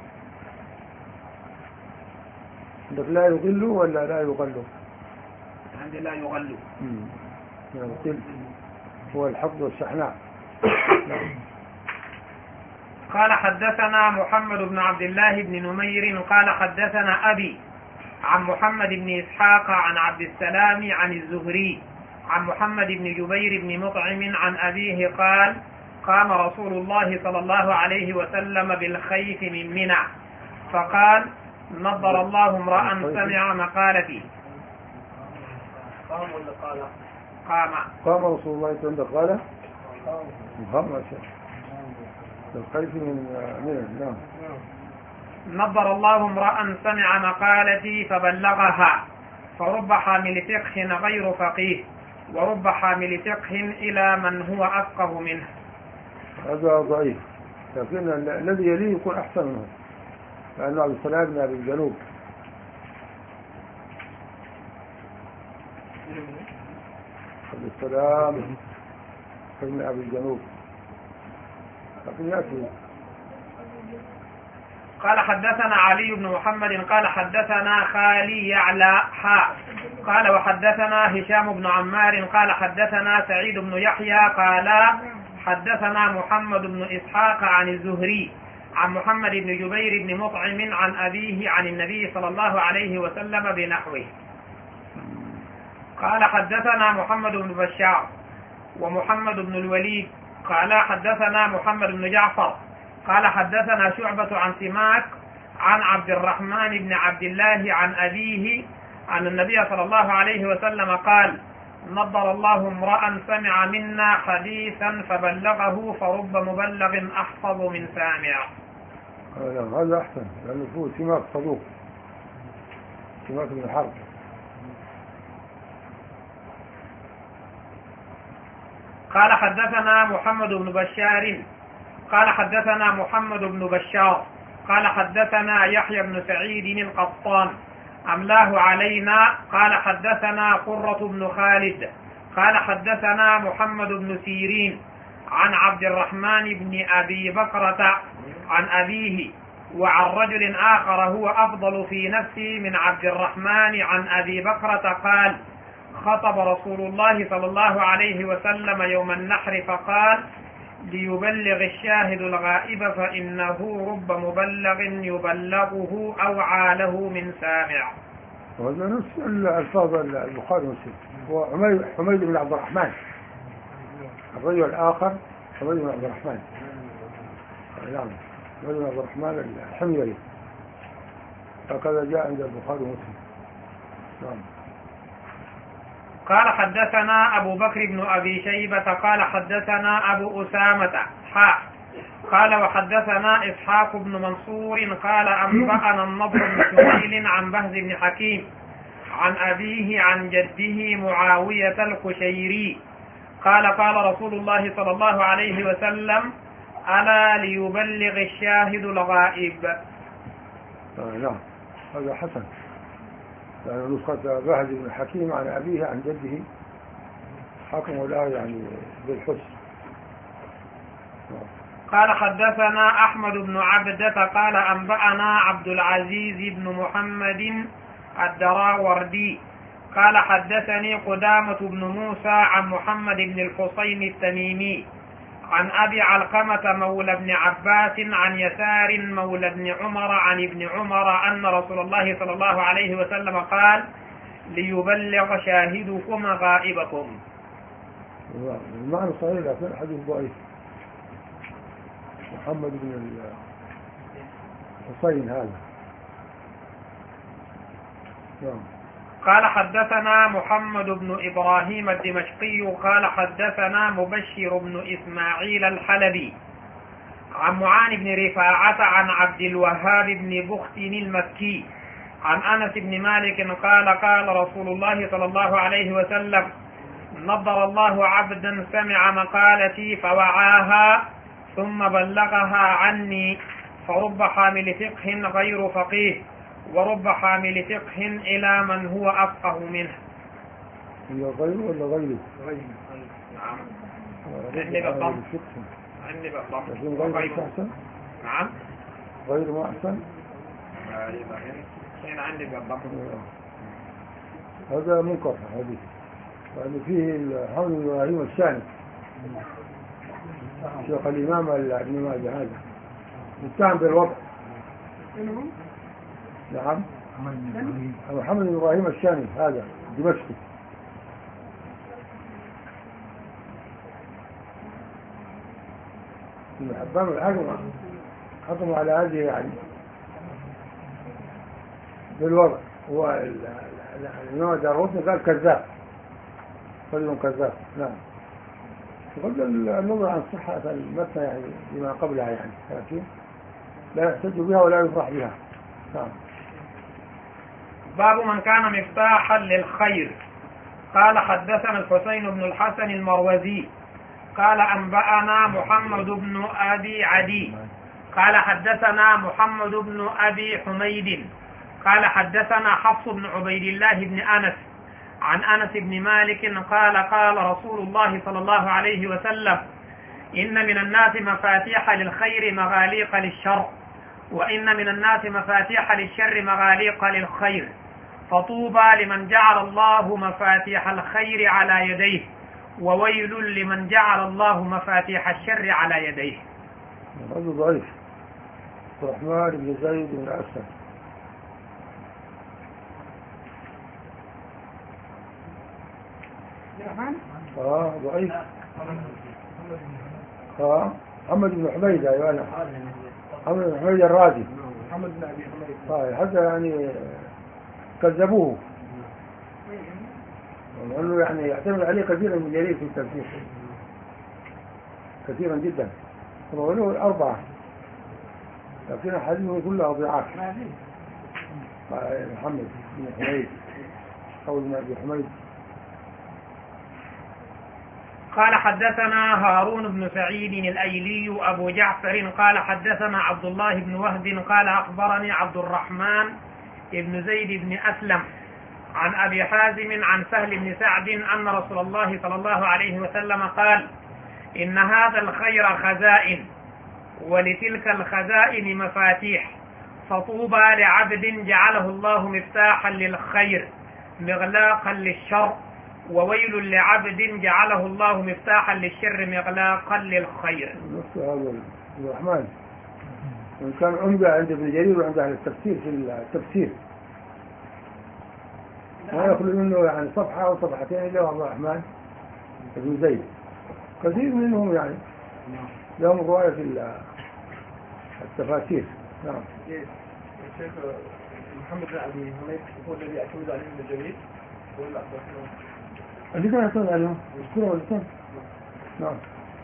عندك لا يغل ولا لا يغل؟ عندي لا يغل. يعني هو الحفظ والشحناء. قال حدثنا محمد بن عبد الله بن نمير قال حدثنا أبي عن محمد بن إسحاق عن عبد السلام عن الزهري عن محمد بن جبير بن مطعم عن أبيه قال قام رسول الله صلى الله عليه وسلم بالخيف من منى فقال نضر الله امرأ سمع مقالتي. قام ولا قال؟ قام. قام رسول الله صلى الله عليه وسلم قام. قام بالخيف من منى. نعم. نضر الله امرأ سمع مقالتي فبلغها فرب حامل فقه غير فقيه ورب حامل فقه إلى من هو أفقه منه. هذا ضعيف، لكن الذي يليه يكون أحسن منه، لأنه عبد السلام بن أبي الجنوب. عبد السلام بن أبي الجنوب لكن يأتي. قال حدثنا علي بن محمد قال حدثنا خالي يعلى حاء قال وحدثنا هشام بن عمار قال حدثنا سعيد بن يحيى قال حدثنا محمد بن إسحاق عن الزهري عن محمد بن جبير بن مطعم عن أبيه عن النبي صلى الله عليه وسلم بنحوه. قال حدثنا محمد بن بشار ومحمد بن الوليد قال حدثنا محمد بن جعفر قال حدثنا شعبة عن سماك عن عبد الرحمن بن عبد الله عن أبيه عن النبي صلى الله عليه وسلم قال نضر الله امرأ سمع منا حديثا فبلغه فرب مبلغ أحفظ من سامع. هذا أحسن لأنه فيه سماك صدوق، سماك بن حرب. قال حدثنا محمد بن بشار قال حدثنا محمد بن بشار قال حدثنا يحيى بن سعيد القطان أملاه علينا قال حدثنا قرة بن خالد قال حدثنا محمد بن سيرين عن عبد الرحمن بن أبي بكرة عن أبيه وعن رجل آخر هو أفضل في نفسي من عبد الرحمن عن أبي بكرة قال خطب رسول الله صلى الله عليه وسلم يوم النحر فقال ليبلغ الشاهد الغائب فإنه رب مبلغ يبلغه أو عاله من سامع. وهذا نفس الألفاظ البخاري ومسلم. هو حميد بن عبد الرحمن، الرجل الآخر حميد بن عبد الرحمن. نعم، حميد بن عبد الرحمن الحميري، هكذا جاء عند البخاري ومسلم. نعم. قال حدثنا أبو بكر بن أبي شيبة قال حدثنا أبو أسامة حاء قال وحدثنا إسحاق بن منصور قال أنبأنا النضر بن شميل عن بهز بن حكيم عن أبيه عن جده معاوية القشيري قال قال رسول الله صلى الله عليه وسلم ألا ليبلغ الشاهد الغائب. آه نعم، هذا حسن، يعني نسخة بهز بن حكيم عن أبيه عن جده حكم لا يعني بالحسن. قال حدثنا أحمد بن عبدة قال أنبأنا عبد العزيز بن محمد الدراوردي قال حدثني قدامة بن موسى عن محمد بن الحسين التميمي عن أبي علقمة مولى بن عباس عن يسار مولى بن عمر عن ابن عمر أن رسول الله صلى الله عليه وسلم قال ليبلغ شاهدكم غائبكم. المعنى صحيح لكن الحديث ضعيف. محمد بن الحسين هذا. قال حدثنا محمد بن إبراهيم الدمشقي قال حدثنا مبشر بن إسماعيل الحلبي عن معان بن رفاعة عن عبد الوهاب بن بخت المكي عن أنس بن مالك قال قال رسول الله صلى الله عليه وسلم نضر الله عبدا سمع مقالتي فوعاها ثم بلغها عني فرب حامل فقه غير فقيه ورب حامل فقه إلى من هو أفقه منه. هي غير ولا غيره؟ غير. نعم. عندي بالضبط. عندي بالضبط. غير أحسن؟ نعم. غير ما أحسن؟ هنا عندي بالضبط. هذا منقطع هذه، لأن فيه حول إبراهيم الشامي شيخ الإمام ابن ماجه هذا متهم بالوضع. نعم. محمد بن إبراهيم الشامي هذا دمشقي. ابن حبان الحكم حكموا على هذه يعني بالوضع. هو النوع داروتني قال كذاب، رجل كذاب. نعم. بغض النظر عن صحة المتن يعني بما قبلها يعني، لكن لا يحتج بها ولا يفرح بها. نعم. باب من كان مفتاحا للخير. قال حدثنا الحسين بن الحسن المروزي قال أنبأنا محمد بن أبي عدي قال حدثنا محمد بن أبي حميد قال حدثنا حفص بن عبيد الله بن أنس عن أنس بن مالك قال قال رسول الله صلى الله عليه وسلم: إن من الناس مفاتيح للخير مغاليق للشر، وإن من الناس مفاتيح للشر مغاليق للخير، فطوبى لمن جعل الله مفاتيح الخير على يديه، وويل لمن جعل الله مفاتيح الشر على يديه. هذا ضعيف. الرحمن بن زيد بن أسد. اه ضعيف. اه محمد بن حميد. ايوه انا محمد بن حميد الرازي. محمد بن ابي حميد. طيب حتى يعني كذبوه، لانه يعني يعتمد عليه كثيرا من جرير في التفسير، كثيرا جدا. وقالوا الاربعه، لكن حديثه كلها ضعاف. محمد بن حميد او بن ابي حميد. قال حدثنا هارون بن سعيد الأيلي أبو جعفر قال حدثنا عبد الله بن وهب قال أخبرني عبد الرحمن بن زيد بن أسلم عن أبي حازم عن سهل بن سعد أن رسول الله صلى الله عليه وسلم قال: إن هذا الخير خزائن، ولتلك الخزائن مفاتيح، فطوبى لعبد جعله الله مفتاحا للخير مغلاقا للشر، وويل لعبد جعله الله مفتاحا للشر مغلاقا للخير. نفس هذا عبد الرحمن كان عمدة عند ابن جرير وعند أهل التفسير في التفسير، ما يخلو منه يعني صفحة أو صفحتين إلا عبد الرحمن بن زيد. كثير منهم يعني لهم رواية في التفاسير. نعم. الشيخ محمد بن أبي حميد هو الذي اعتمد عليه ابن جرير ولا عبد الرحمن؟ اللي كان يعتمد عليهم يذكره اللسان. نعم.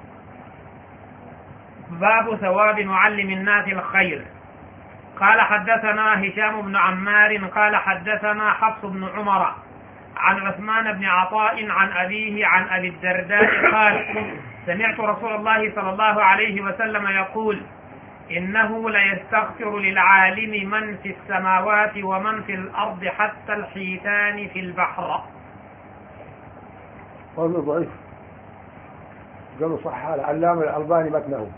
باب ثواب معلم الناس الخير. قال حدثنا هشام بن عمار قال حدثنا حفص بن عمر عن عثمان بن عطاء عن أبيه عن أبي الدرداء قال: سمعت رسول الله صلى الله عليه وسلم يقول: إنه ليستغفر للعالم من في السماوات ومن في الأرض حتى الحيتان في البحر. هذا ضعيف. قالوا صح العلامة الألباني متنه.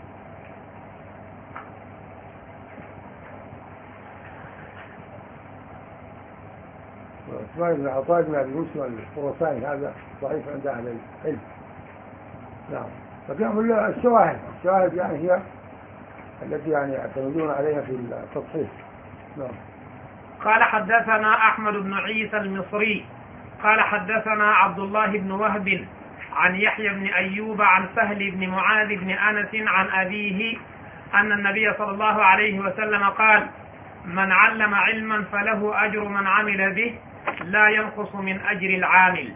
عثمان بن عطاء بن أبي مسلم الخراساني هذا ضعيف عند أهل العلم. نعم. فكان الشواهد الشواهد يعني هي التي يعني يعتمدون عليها في التصحيح. نعم. قال حدثنا أحمد بن عيسى المصري قال حدثنا عبد الله بن وهب عن يحيى بن أيوب عن سهل بن معاذ بن أنس عن أبيه أن النبي صلى الله عليه وسلم قال: من علم علما فله أجر من عمل به لا ينقص من أجر العامل.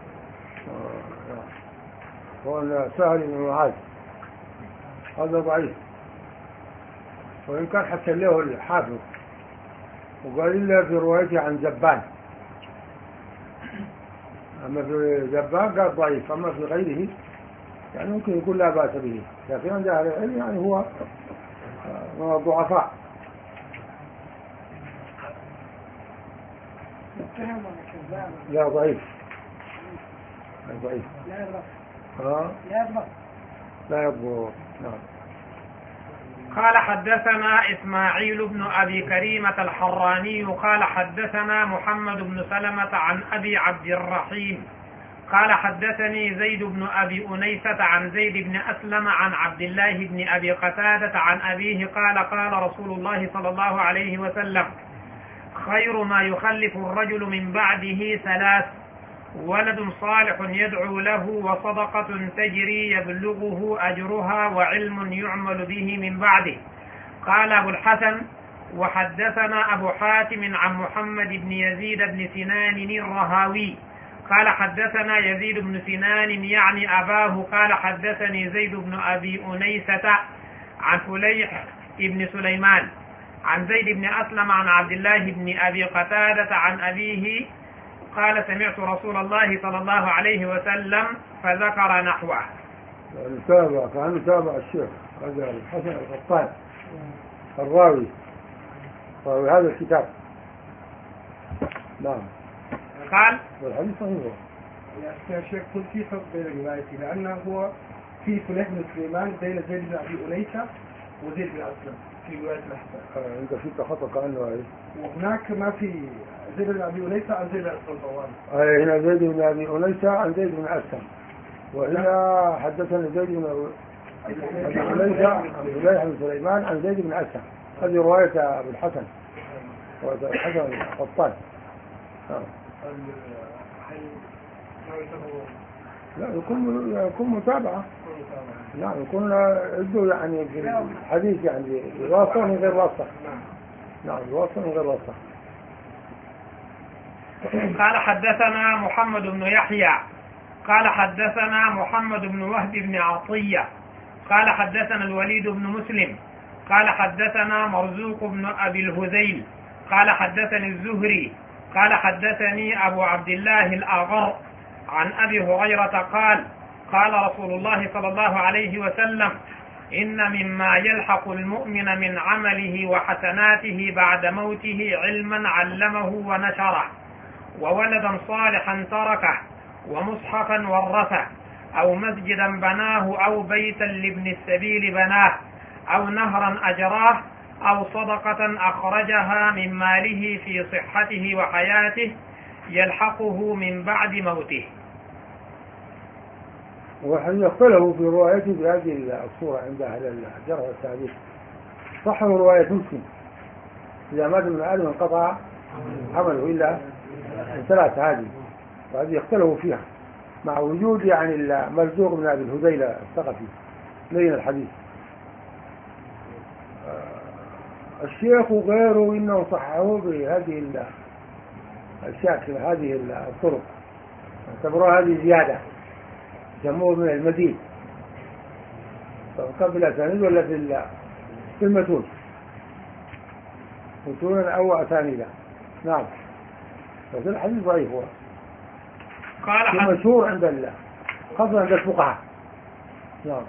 وأن سهل بن معاذ هذا ضعيف، وإن كان حتى له الحافظ وقال إلا في روايته عن زبان، أما في زبان قال ضعيف، أما في غيره يعني ممكن يكون لا بأس به، لكن عند أهل العلم يعني هو ضعفاء. لا ضعيف. ضعيف. لا يضبط. ها؟ لا يضبط. لا يضبط. نعم. قال حدثنا إسماعيل بن أبي كريمة الحراني قال حدثنا محمد بن سلمة عن أبي عبد الرحيم قال حدثني زيد بن أبي أنيسة عن زيد بن أسلم عن عبد الله بن أبي قتادة عن أبيه قال: قال رسول الله صلى الله عليه وسلم: خير ما يخلف الرجل من بعده ثلاث: ولد صالح يدعو له، وصدقة تجري يبلغه أجرها، وعلم يعمل به من بعده. قال أبو الحسن: وحدثنا أبو حاتم عن محمد بن يزيد بن سنان الرهاوي قال حدثنا يزيد بن سنان يعني أباه قال حدثني زيد بن أبي أنيسة عن فليح بن سليمان عن زيد بن أسلم عن عبد الله بن أبي قتادة عن أبيه قال سمعت رسول الله صلى الله عليه وسلم فذكر نحوه. تابع كان تابع الشيخ هذا الحسن القطان الراوي راوي هذا الكتاب. نعم. قال والحديث صحيح. يا شيخ قلت في فرق بين الروايتين لأنه هو في فليح بن سليمان بين زيد بن أبي أنيسة وزيد بن أسلم في رواية الأحسن. أنت فيك خطأ كأنه هاي. وهناك ما في زيد بن أبي أنيسة عن زيد بن أسلم طوال. أي هنا زيد بن أبي أنيسة عن زيد بن أسلم، وهنا حدثنا زيد بن أبي أنيسة عن فليح بن سليمان عن زيد بن أسلم. هذه رواية أبو الحسن رواية الحسن القطان. لا يكون يكون متابعة. نعم يكون عنده يعني في الحديث يعني واسطة من غير واسطة. نعم واسطة من غير واسطة. قال حدثنا محمد بن يحيى قال حدثنا محمد بن وهب بن عطية قال حدثنا الوليد بن مسلم قال حدثنا مرزوق بن أبي الهذيل قال حدثني الزهري قال حدثني أبو عبد الله الأغر عن أبي هريرة قال قال رسول الله صلى الله عليه وسلم: إن مما يلحق المؤمن من عمله وحسناته بعد موته علما علمه ونشره، وولدا صالحا تركه، ومصحفا ورثه، أو مسجدا بناه، أو بيتا لابن السبيل بناه، أو نهرا أجراه، أو صدقة أخرجها من ماله في صحته وحياته يلحقه من بعد موته. ويختلف في روايته بهذه الصورة عند أهل الجرح والتعديل. صح رواية مسلم: إذا مات من آدم انقطع عمله إلا من ثلاث. هذه وهذه يختلفوا فيها مع وجود يعني المرزوق بن أبي الهذيل الثقفي لين الحديث. الشيخ وغيره إنه صححوه بهذه الشاكل هذه الطرق، اعتبروها هذه زيادة، يسموه من المزيد، قبل أسانيد ولا في في المتون متونا أو أسانيدا. نعم بس الحديث ضعيف هو. قال مشهور عند الله خاصة عند الفقهاء. نعم.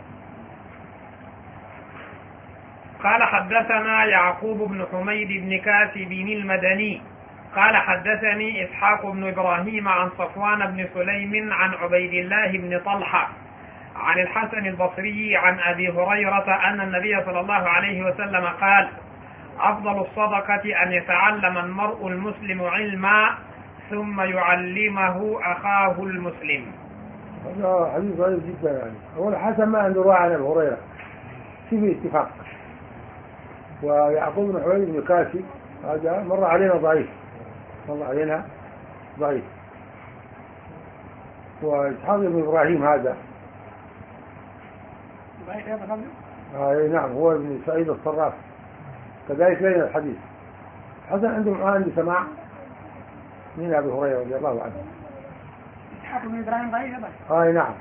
قال حدثنا يعقوب بن حميد بن كاسب المدني قال حدثني إسحاق بن إبراهيم عن صفوان بن سليم عن عبيد الله بن طلحة عن الحسن البصري عن أبي هريرة أن النبي صلى الله عليه وسلم قال: أفضل الصدقة أن يتعلم المرء المسلم علما ثم يعلمه أخاه المسلم. هذا حديث ضعيف جدا. يعني هو الحسن ما عنده رواية عن أبي هريرة في اتفاق، ويعقوب بن حميد بن كاسب هذا مر علينا ضعيف مر علينا ضعيف وإسحاق بن إبراهيم هذا آه نعم هو ابن سعيد الصراف كذلك لين الحديث. حسن عندهم عندي سماع من أبي هريرة رضي الله عنه. إسحاق بن إبراهيم ضعيف آه نعم.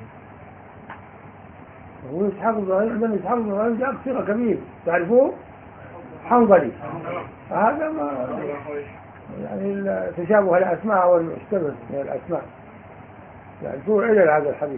هو إسحاق بن إبراهيم عندنا إسحاق بن إبراهيم جاء كثير كبير تعرفوه حنظلي. هذا ما يعني تشابه الأسماء والمشتبه من الأسماء يعني هو علل هذا الحديث.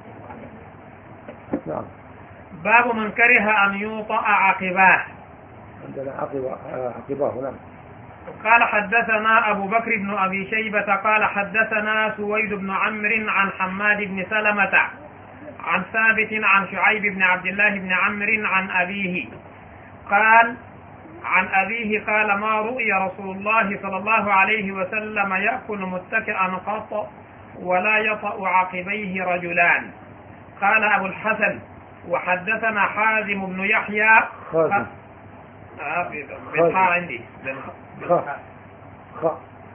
نعم. باب من كره أن يوطأ عقباه. عندنا عقبة عقباه. نعم. قال حدثنا أبو بكر بن أبي شيبة قال حدثنا سويد بن عمرو عن حماد بن سلمة عن ثابت عن شعيب بن عبد الله بن عمرو عن أبيه قال عن أبيه قال: ما رؤي رسول الله صلى الله عليه وسلم يأكل متكئا قط ولا يطأ عقبيه رجلان. قال أبو الحسن: وحدثنا حازم بن يحيى. خازم بالحاء عندي خ.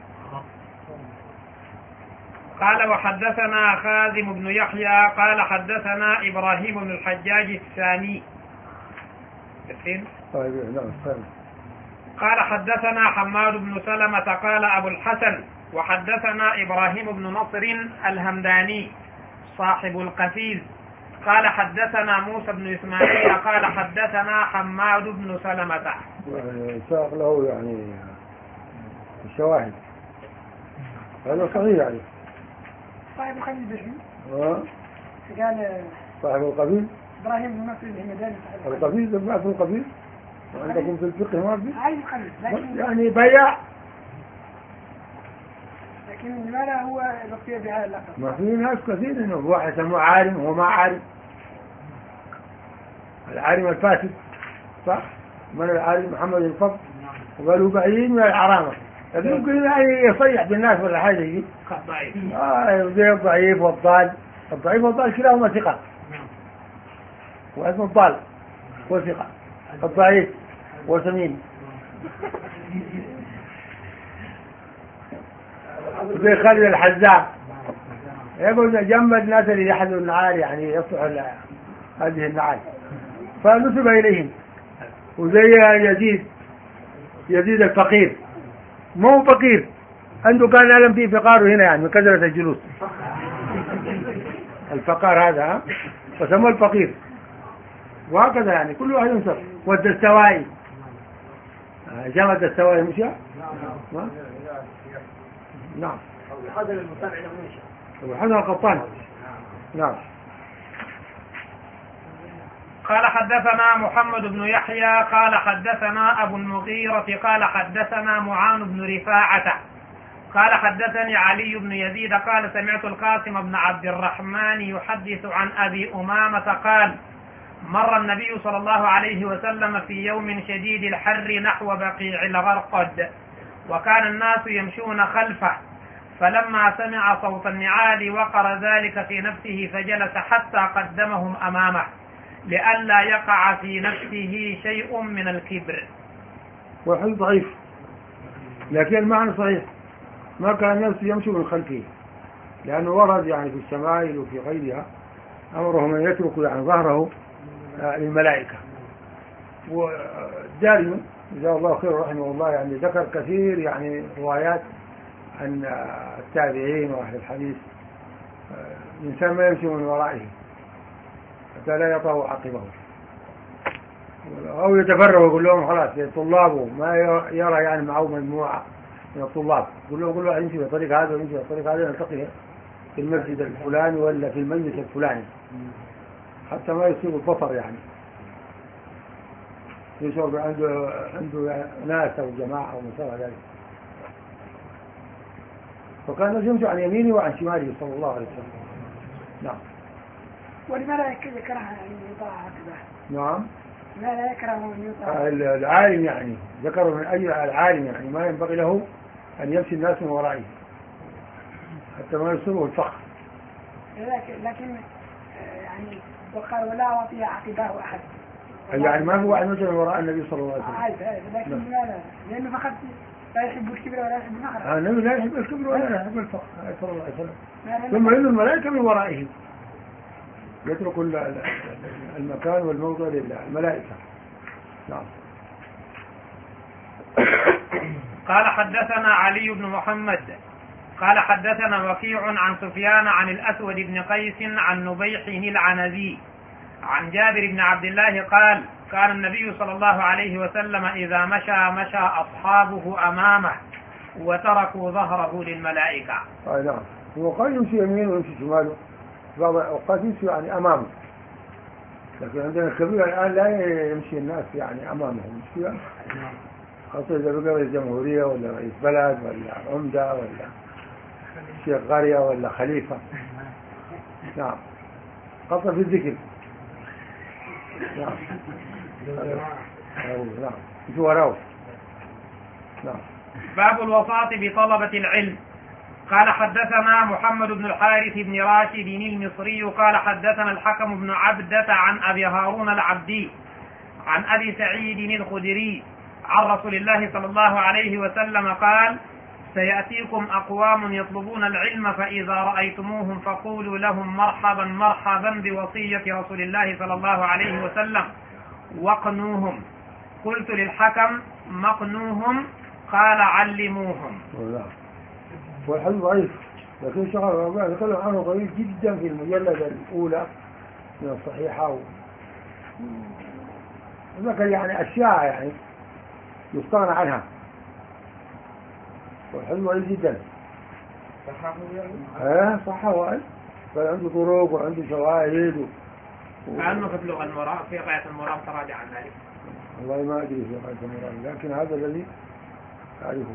قال وحدثنا خازم بن يحيى قال حدثنا إبراهيم بن الحجاج الثاني. طيب نعم. قال حدثنا حماد بن سلمة قال أبو الحسن وحدثنا إبراهيم بن نصر الهمداني صاحب القفيز قال حدثنا موسى بن إسماعيل قال حدثنا حماد بن سلمة. ساق له يعني الشواهد، هذا صحيح يعني. صاحب القبيل بشنو؟ اه قال صاحب القبيل إبراهيم بن نصر الهمداني صاحب القبيل. ده بعث القبيل عندكم في الفقه ما في؟ عايز قبيل لكن يعني بيع. لكن لماذا هو بقي بهذا اللقب؟ ما في ناس كثير انه واحد يسموه عالم وهو ما عالم. العالم الفاسد صح؟ من العالم محمد الفضل وقالوا بعيد من الحرامة، لكن يمكن يعني يصيح بالناس ولا حاجة يجي ضعيف. اه زي الضعيف والضال. الضعيف والضال كلاهما ثقة، واسم الضال وثقة، الضعيف وسمين. زي خالد الحزام يقول جنب الناس اللي يحذوا النعال يعني يصلح هذه النعال فنسب إليهم. وزي يزيد يزيد الفقير مو فقير، عنده كان يعلم فيه فقاره هنا يعني من كثرة الجلوس. الفقار هذا فسموه الفقير، وهكذا يعني كل واحد ينصر. والدستوائي جامعة الدستوائي مش نعم. أبو الحسن المتابع له مشى. أبو الحسن القطان نعم. قال حدثنا محمد بن يحيى قال حدثنا أبو المغيرة قال حدثنا معان بن رفاعة قال حدثني علي بن يزيد قال سمعت القاسم بن عبد الرحمن يحدث عن أبي أمامة قال مر النبي صلى الله عليه وسلم في يوم شديد الحر نحو بقيع الغرقد وكان الناس يمشون خلفه، فلما سمع صوت النعال وقر ذلك في نفسه فجلس حتى قدمهم أمامه لئلا يقع في نفسه شيء من الكبر. والحديث ضعيف لكن المعنى صحيح. ما كان الناس يمشوا من خلفه، لأنه ورد يعني في الشمائل وفي غيرها أمره من يترك يعني ظهره للملائكة. وداري جزاه الله خير رحمه الله يعني ذكر كثير يعني روايات عن التابعين وأهل الحديث الإنسان ما يمشي من ورائه حتى لا يطأ عقبه أو يتفرغ يقول لهم خلاص طلابه ما يرى يعني معه مجموعة من الطلاب يقول لهم كل واحد يمشي بالطريق هذا ويمشي بالطريق هذا نلتقي في المسجد الفلاني ولا في المجلس الفلاني حتى ما يصيب البصر يعني يشعر عنده عنده ناس أو جماعة أو مسار ذلك. فكان يمشي عن يمينه وعن شماله صلى الله عليه وسلم. نعم. ولماذا يكره يعني يطاع عقبه؟ نعم. لماذا يكره أن يطاع؟ العالم يعني ذكروا من أجل العالم يعني ما ينبغي له أن يمشي الناس من ورائه حتى ما يصيبه الفخر. لكن يعني وقال ولا وطي عقباه أحد. يعني ما هو أن يمشي من وراء النبي صلى الله عليه وسلم. عارف لكن لماذا؟ لأنه فقط لا يحب الكبر ولا يحب الفخر. النبي لا يحب الكبر ولا يحب الفخر صلى الله عليه وسلم. ثم إن الملائكة من ورائه يترك المكان والموضع للملائكة. نعم. قال حدثنا علي بن محمد قال حدثنا وكيع عن سفيان عن الأسود بن قيس عن نبيح العنزي عن جابر بن عبد الله قال كان النبي صلى الله عليه وسلم إذا مشى مشى أصحابه أمامه وتركوا ظهره للملائكة. أي نعم. وقال يمشي يمين ويمشي شماله بعض الأوقات يمشي يعني أمامه، لكن عندنا الكبير الآن لا يمشي الناس يعني أمامهم يمشي خاصة إذا بقى رئيس جمهورية ولا رئيس بلد ولا عمدة ولا شيخ قرية ولا خليفة. نعم. خاصة في الذكر. نعم. نعم. جواراه. نعم. باب الوساط بطلبة العلم. قال حدثنا محمد بن الحارث بن راشد المصري قال حدثنا الحكم بن عبدة عن أبي هارون العبدي عن أبي سعيد الخدري عن رسول الله صلى الله عليه وسلم قال سيأتيكم أقوام يطلبون العلم فإذا رأيتموهم فقولوا لهم مرحبا مرحبا بوصية رسول الله صلى الله عليه وسلم وقنوهم. قلت للحكم مقنوهم؟ قال علموهم. والحديث ضعيف، لكن شغل الرباع تكلم عنه قليل جدا في المجلدة الأولى من الصحيحة و... ذكر يعني أشياء يعني يستغنى عنها، والحديث ضعيف جدا. صححه يعني؟ اه صححه، أي كان عنده طرق وعنده شواهد و... كأنه في بلوغ المرام في غاية المرام تراجع عن ذلك. والله ما أدري في غاية المرام، لكن هذا الذي أعرفه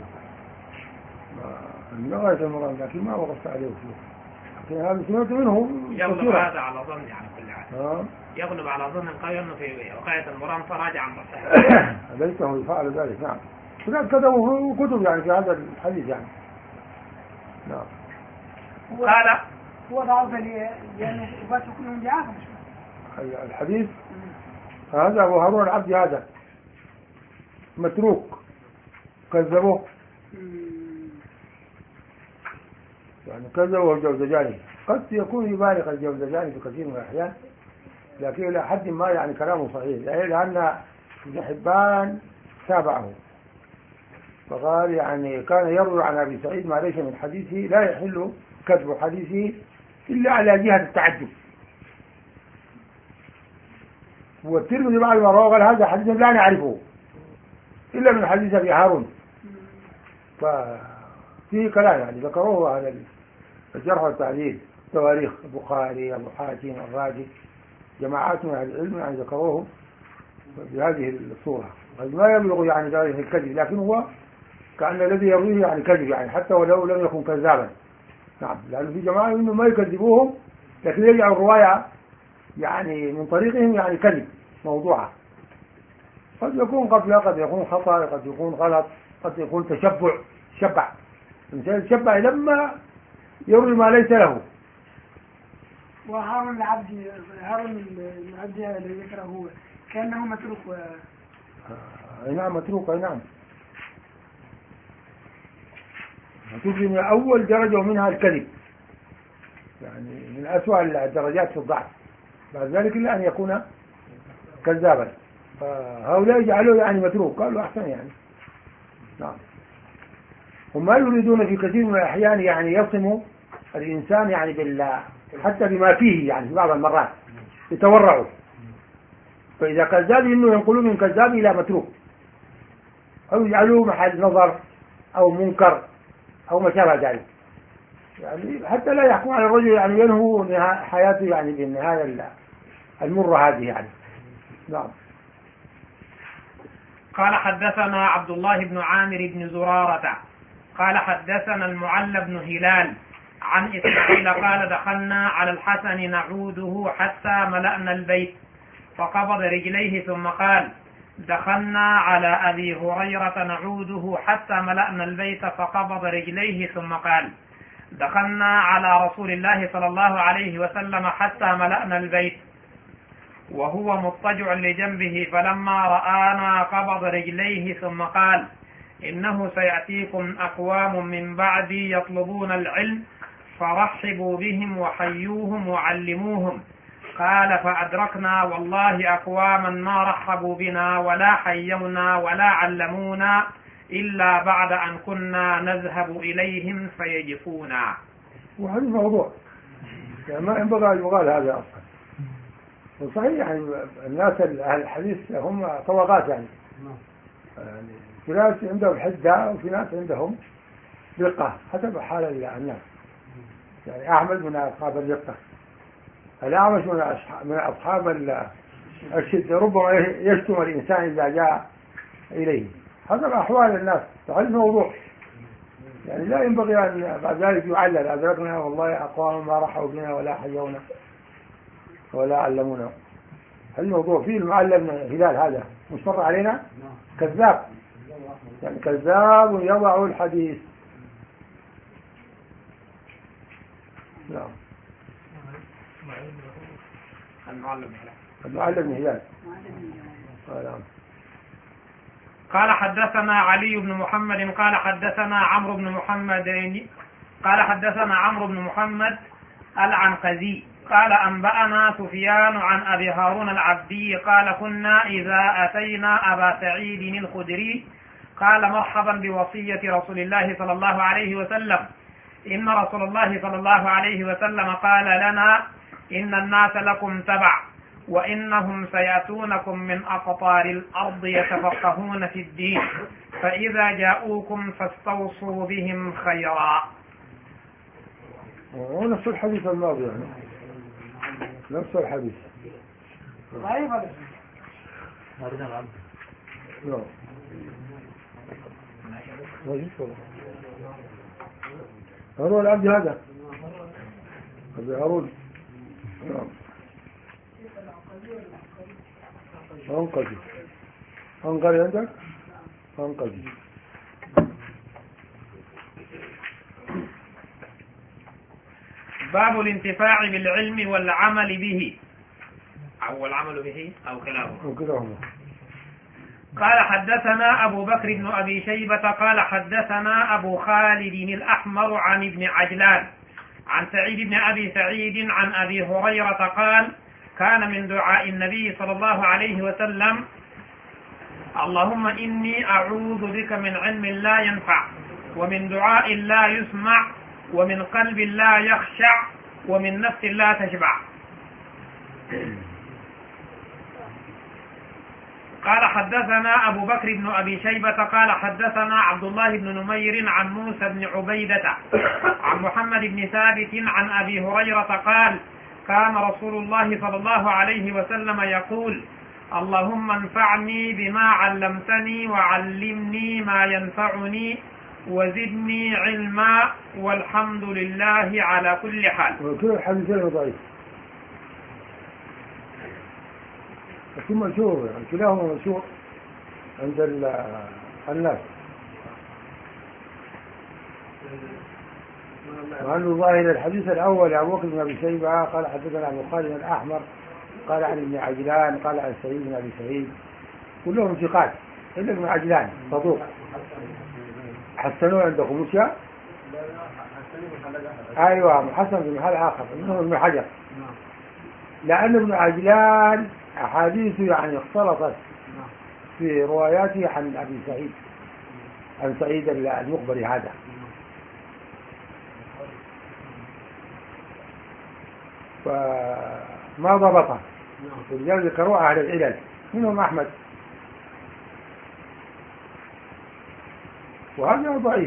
من غاية المرام، لكن ما وقفت عليه فيه. لكن هذا سمعت منه يغلب هذا على ظني على كل حال. آه. يغلب على ظن القوي أنه في غاية المرام تراجع عن تصحيح. ليته يفعل ذلك. نعم، هناك كتبوا كتب يعني في هذا الحديث يعني. نعم. قال هو ضعف لأنه بس كلهم ضعاف. الحديث هذا أبو هارون العبدي هذا متروك، كذبوه يعني كذبوه الجوزجاني. قد يكون يبالغ الجوزجاني في كثير من الأحيان، لكن إلى حد ما يعني كلامه صحيح، لأن ابن حبان تابعه فقال يعني كان يروي عن أبي سعيد ما ليس من حديثه لا يحل كذب حديثه إلا على جهة التعجب. والترمذي بعد ما روى قال هذا حديث لا نعرفه إلا من حديث أبي هارون. ففيه كلام يعني ذكروه على الجرح والتعديل، تواريخ البخاري، أبو حاتم، الرازي، جماعات من العلم يعني ذكروه بهذه الصورة. قد ما يبلغ يعني ذلك الكذب، لكن هو كأن الذي يرويه يعني كذب يعني حتى ولو لم يكن كذابا. نعم، لأنه في جماعة إنه ما يكذبوهم لكن يجعل الرواية يعني من طريقهم يعني كذب موضوعة. قد يكون قبل، قد يكون خطأ، قد يكون غلط، قد يكون تشبع شبع الإنسان تشبع لما يروي ما ليس له. وهارون العبدي هارون العبدي الذي ذكره هو كأنه متروك و... أي نعم متروك. أي نعم متروك من أول درجة ومنها الكذب، يعني من أسوأ الدرجات في الضعف، بعد ذلك إلا أن يكون كذابا. فهؤلاء يجعلوه يعني متروك، قالوا أحسن يعني. نعم. وما يريدون في كثير من الأحيان يعني يصموا الإنسان يعني بالله حتى بما فيه يعني في بعض المرات يتورعوا، فإذا كذاب إنه ينقلوا من كذاب إلى متروك أو يجعلوه محل نظر أو منكر أو ما شابه ذلك، يعني حتى لا يحكم على الرجل يعني ينهو حياته يعني بالنهاية المرة هذه يعني. نعم. قال حدثنا عبد الله بن عامر بن زرارة قال حدثنا المعلى بن هلال عن إسماعيل قال دخلنا على الحسن نعوده حتى ملأنا البيت فقبض رجليه ثم قال دخلنا على أبي هريرة نعوده حتى ملأنا البيت فقبض رجليه ثم قال دخلنا على رسول الله صلى الله عليه وسلم حتى ملأنا البيت وهو مضطجع لجنبه فلما رآنا قبض رجليه ثم قال إنه سيأتيكم أقوام من بعدي يطلبون العلم فرحبوا بهم وحيوهم وعلموهم. قال فأدركنا والله أقواما ما رحبوا بنا ولا حيونا ولا علمونا إلا بعد أن كنا نذهب إليهم فيجفونا. وهذا موضوع يعني ما ينبغي أن يقال هذا أصلا. وصحيح يعني الناس أهل الحديث هم طبقات يعني. يعني في ناس عندهم حدة وفي ناس عندهم دقة حسب حال الناس. يعني أحمد من أصحاب الدقة، الأعمش من أصحاب من أصحاب الشدة، ربما يشتم الإنسان إذا جاء إليه حسب أحوال الناس. فهذا الموضوع يعني لا ينبغي أن بعد ذلك يعلل أدركنا والله أقوام ما رحوا بنا ولا حيونا ولا علمونا. هل الموضوع فيه المعلم هلال هذا مش مر علينا كذاب، يعني كذاب يضع الحديث. نعم. المعلم المعلم هلال. قال حدثنا علي بن محمد قال حدثنا عمرو بن محمد قال حدثنا عمرو بن محمد العنقزي قال أنبأنا سفيان عن أبي هارون العبدي قال كنا إذا أتينا أبا سعيد الخدري قال مرحبا بوصية رسول الله صلى الله عليه وسلم إن رسول الله صلى الله عليه وسلم قال لنا إن الناس لكم تبع وإنهم سيأتونكم من أقطار الأرض يتفقهون في الدين فإذا جاءوكم فاستوصوا بهم خيرا. ونفس الحديث الماضي يعني نفس الحديث. ضعيف هذا. لا. هارون العبد هذا أبي هارون نعم أنقذي أنقذي عندك أنقذي. باب الانتفاع بالعلم والعمل به أو العمل به أو كلامه أو كلاهما. قال حدثنا أبو بكر بن أبي شيبة قال حدثنا أبو خالد الأحمر عن ابن عجلان عن سعيد بن أبي سعيد عن أبي هريرة قال كان من دعاء النبي صلى الله عليه وسلم اللهم إني أعوذ بك من علم لا ينفع ومن دعاء لا يسمع ومن قلب لا يخشع ومن نفس لا تشبع. قال حدثنا أبو بكر بن أبي شيبة قال حدثنا عبد الله بن نمير عن موسى بن عبيدة عن محمد بن ثابت عن أبي هريرة قال كان رسول الله صلى الله عليه وسلم يقول اللهم انفعني بما علمتني وعلمني ما ينفعني وزدني علما والحمد لله على كل حال. وكل الحديثين ضعيف لكن مشهور يعني كلاهما مشهور عند الناس مع أنه ظاهر الحديث الأول أبو بكر بن أبي شيبة قال حدثنا أبو خالد الأحمر قال عن ابن عجلان قال عن سعيد بن أبي سعيد كلهم ثقات إلا ابن عجلان صدوق. حسنوه عندكم مش يا؟ أيوة محسن في محل آخر إنه ابن حجر لأن ابن عجلان أحاديثه يعني اختلطت في رواياته عن أبي سعيد عن سعيد المقبري هذا فما ضبطه ولذلك ذكروه أهل العلل منهم أحمد وهذا ضعيف.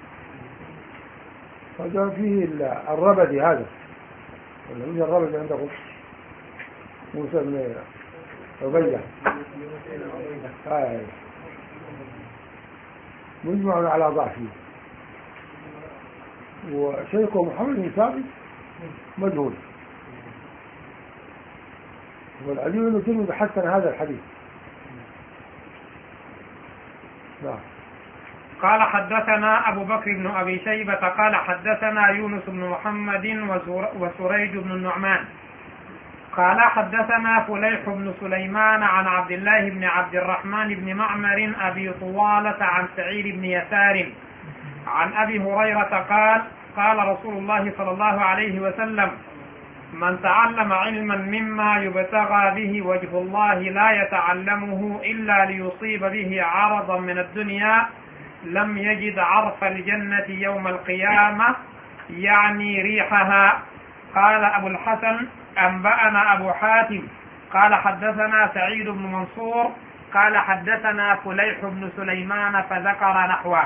هذا فيه الربدي هذا ولا مين الربدي عندكم؟ موسى بن عبيدة آه. مجمع على ضعفه. وشيخه محمد بن ثابت مجهول والعلي بن تيمية حسن هذا الحديث. نعم. قال حدثنا أبو بكر بن أبي شيبة قال حدثنا يونس بن محمد وسريج بن النعمان قال حدثنا فليح بن سليمان عن عبد الله بن عبد الرحمن بن معمر أبي طوالة عن سعيد بن يسار عن أبي هريرة قال قال رسول الله صلى الله عليه وسلم من تعلم علما مما يبتغى به وجه الله لا يتعلمه إلا ليصيب به عرضا من الدنيا لم يجد عرف الجنة يوم القيامة يعني ريحها. قال أبو الحسن أنبأنا أبو حاتم قال حدثنا سعيد بن منصور قال حدثنا فليح بن سليمان فذكر نحوه.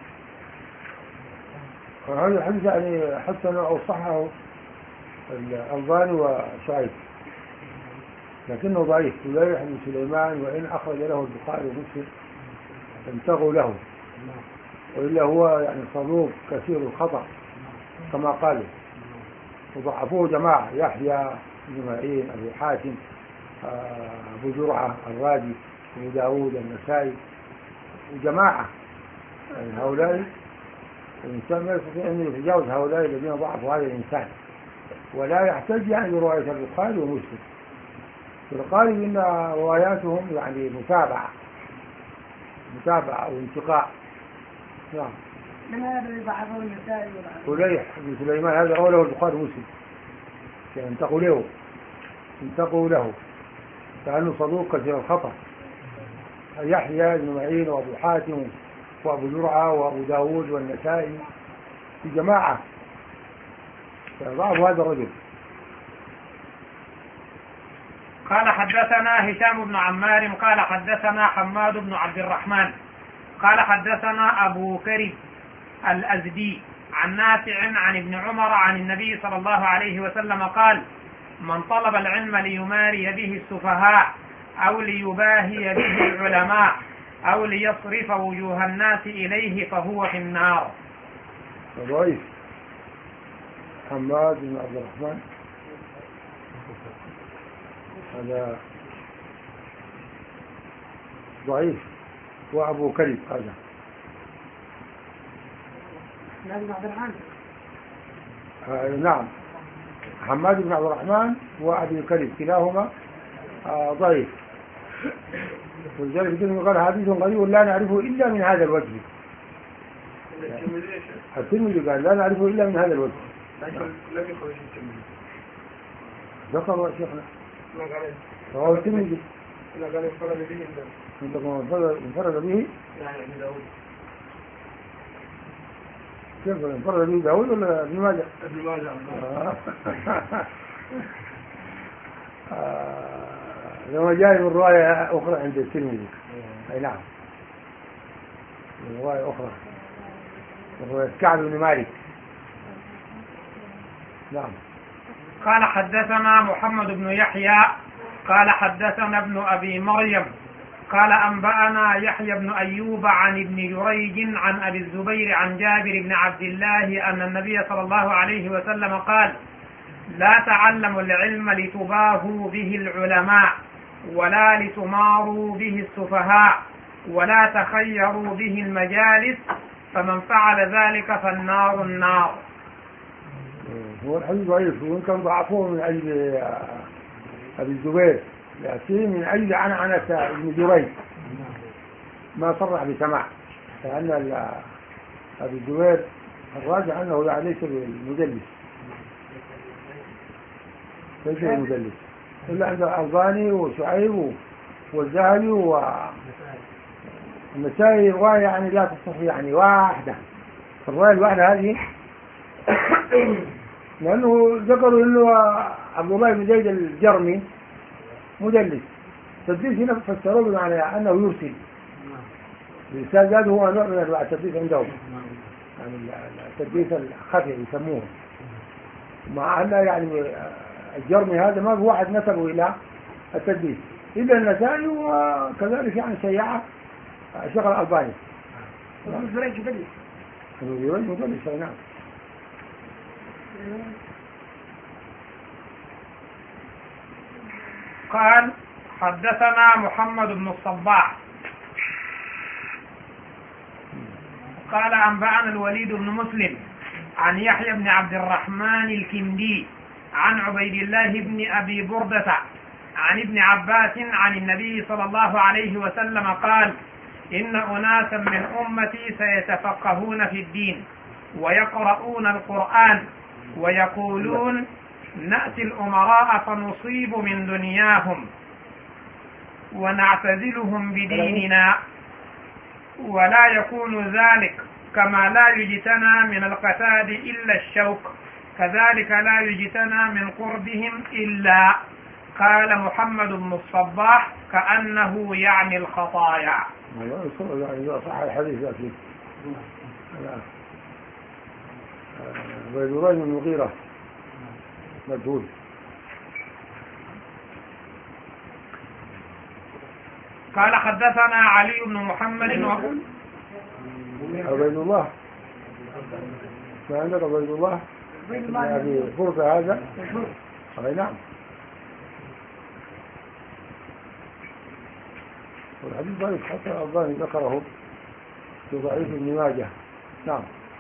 هذا الحديث يعني حسن أو صحه الألباني وشعيب لكنه ضعيف. فليح بن سليمان وإن أخرج له البخاري ومسلم انتغوا له وإلا هو يعني صدوق كثير الخطأ كما قالوا وضعفوه جماعة يحيى بن معين أبو حاتم أبو جرعة الرازي أبو داود النسائي وجماعة يعني هؤلاء الإنسان لا يستطيع أن يتجاوز هؤلاء الذين ضعفوا هذا الإنسان ولا يحتاج يعني رواية البخاري ومسلم. القائل إن رواياتهم يعني متابعة متابعة أو انتقاء. نعم. لماذا يضعفون النسائي فليح بن سليمان هذا رواه البخاري ومسلم، يعني انتقوا له انتقوا له كأنه صدوق كثير الخطأ. يحيى بن معين وأبو حاتم وأبو زرعة وأبو داود والنسائي في جماعة ضعفوا هذا الرجل. قال حدثنا هشام بن عمار قال حدثنا حماد بن عبد الرحمن قال حدثنا أبو كريب الأزدي عن نافع عن ابن عمر عن النبي صلى الله عليه وسلم قال: من طلب العلم ليماري به السفهاء أو ليباهي به العلماء أو ليصرف وجوه الناس إليه فهو في النار. ضعيف حماد بن عبد الرحمن هذا ضعيف، وأبو كريب هذا آه نعم حماد بن عبد الرحمن وأبو كريب كلاهما آه ضعيف. ولذلك الترمذي قال حديث غريب لا نعرفه إلا من هذا الوجه. الترمذي قال لا نعرفه إلا من هذا الوجه. لم يخرج الترمذي. ذكر شيخنا ما قال رواه الترمذي. لا قال انفرد به انت انفرد به يعني ابن داود. كيف انفرد به داود ولا ابن ماجه؟ ابن ماجه. لما جاء من رواية أخرى عند الترمذي. أي نعم من رواية أخرى من رواية كعب بن مالك. نعم. قال حدثنا محمد بن يحيى قال حدثنا ابن أبي مريم قال أنبأنا يحيى بن أيوب عن ابن جريج عن أبي الزبير عن جابر بن عبد الله أن النبي صلى الله عليه وسلم قال: لا تعلموا العلم لتباهوا به العلماء ولا لتماروا به السفهاء ولا تخيروا به المجالس فمن فعل ذلك فالنار النار. هو الحديث ضعيف وإن كان ضعفوه من أجل أبي الزبير، لكن من أجل عنعنة ابن جريج ما صرح بسماع، لأن أبي الزبير الراجع أنه يعني ليس بالمدلس ليس بالمدلس إلا عند الألباني وشعيب والذهبي والنسائي رواية يعني لا تصح يعني واحدة. الرواية الواحدة هذه لأنه ذكروا أنه عبد الله بن زيد الجرمي مدلس. التدليس هنا فسروه بمعنى أنه يرسل. الإرسال هذا هو نوع من أنواع التدليس عندهم، يعني التدليس الخفي يسموه، مع أن يعني الجرمي هذا ما هو واحد نسبه إلى التدليس إلا النسائي، وكذلك يعني شيعة الشيخ الألباني. ابن جريج مدلس. ابن جريج مدلس نعم. قال حدثنا محمد بن الصباح قال أنبأنا الوليد بن مسلم عن يحيى بن عبد الرحمن الكندي عن عبيد الله بن أبي بردة عن ابن عباس عن النبي صلى الله عليه وسلم قال: إن أناسا من أمتي سيتفقهون في الدين ويقرؤون القرآن ويقولون: نأتي الأمراء فنصيب من دنياهم ونعتزلهم بديننا، ولا يكون ذلك كما لا يجتنى من القتاد إلا الشوك، كذلك لا يجتنى من قربهم إلا. قال محمد بن الصباح: كأنه يعني الخطايا. يعني صح الحديث أكيد. عبيد الله بن المغيرة مجهول. قال حدثنا علي بن محمد عبيد الله. ما عندك عبيد الله؟ يعني فرصة هذا؟ أي نعم. والحديث ضعيف حتى الألباني ذكره في ضعيف ابن ماجه. نعم.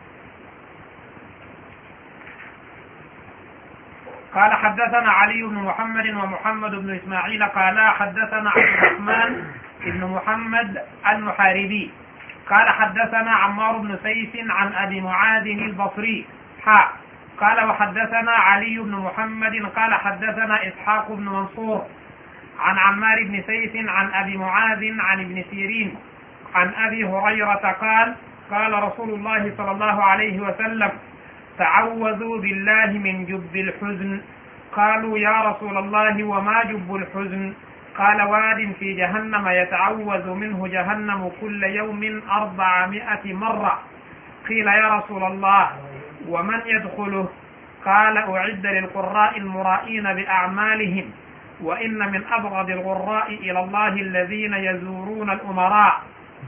قال حدثنا علي بن محمد ومحمد بن إسماعيل قالا حدثنا عبد الرحمن بن محمد المحاربي قال حدثنا عمار بن سيف عن أبي معاذ البصري حاء قال وحدثنا علي بن محمد قال حدثنا إسحاق بن منصور عن عمار بن سيف عن أبي معاذ عن ابن سيرين عن أبي هريرة قال قال رسول الله صلى الله عليه وسلم تعوذوا بالله من جب الحزن. قالوا يا رسول الله وما جب الحزن؟ قال واد في جهنم يتعوذ منه جهنم كل يوم أربعمائة مرة. قيل يا رسول الله ومن يدخله؟ قال أعد للقراء المرائين بأعمالهم، وإن من أبغض الغراء إلى الله الذين يزورون الأمراء.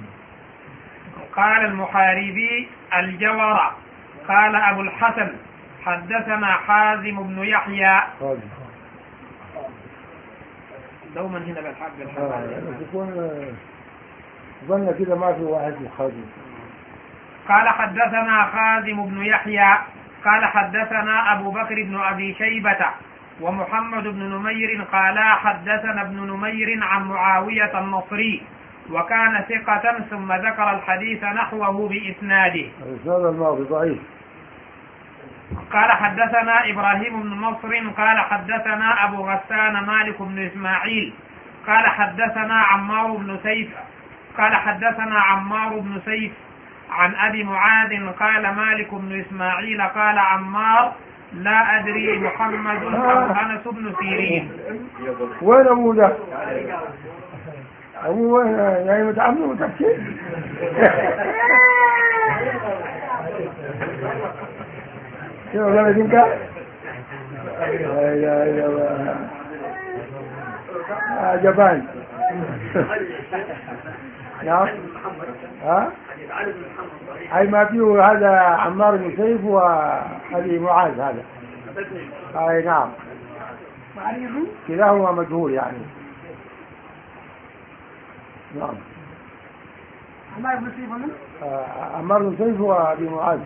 قال المحاربي الجور. قال أبو الحسن حدثنا حازم بن يحيى. دوما هنا بالحق بالحق يكون ظن كده ما في واحد خازم. قال حدثنا خازم بن يحيى قال حدثنا أبو بكر بن أبي شيبة ومحمد بن نمير قالا حدثنا ابن نمير عن معاوية النصري وكان ثقة، ثم ذكر الحديث نحوه بإسناده. الإسناد الماضي ضعيف. قال حدثنا إبراهيم بن نصر قال حدثنا أبو غسان مالك بن إسماعيل قال حدثنا عمار بن سيف قال حدثنا عمار بن سيف عن أبي معاذ قال مالك بن إسماعيل قال عمار لا أدري محمد أو أنس بن سيرين. وين أبو ده؟ أبو وين يعني متعمل وتفكير؟ شنو قال لك انت؟ لا اله الا الله. جبان. نعم. ها؟ اي ما فيه هذا عمار بن سيف وابي معاذ هذا. اي نعم. كلاهما مجهول يعني. نعم. عمار بن سيف ومن؟ عمار بن سيف وابي معاذ.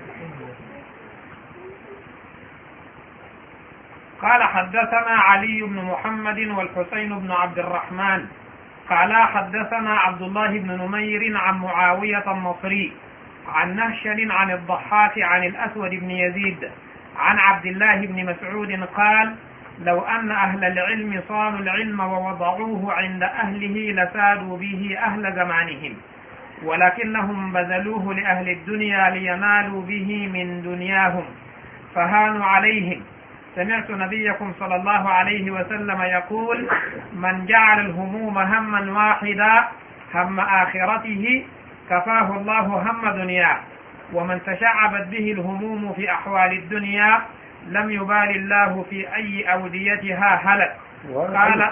قال حدثنا علي بن محمد والحسين بن عبد الرحمن قالا حدثنا عبد الله بن نمير عن معاوية النصري عن نهشل عن الضحاك عن الأسود بن يزيد عن عبد الله بن مسعود قال لو أن أهل العلم صانوا العلم ووضعوه عند أهله لسادوا به أهل زمانهم، ولكنهم بذلوه لأهل الدنيا لينالوا به من دنياهم فهانوا عليهم. سمعت نبيكم صلى الله عليه وسلم يقول من جعل الهموم هما واحدا هم آخرته كفاه الله هم دنياه، ومن تشعبت به الهموم في أحوال الدنيا لم يبال الله في أي أوديتها هلك. قال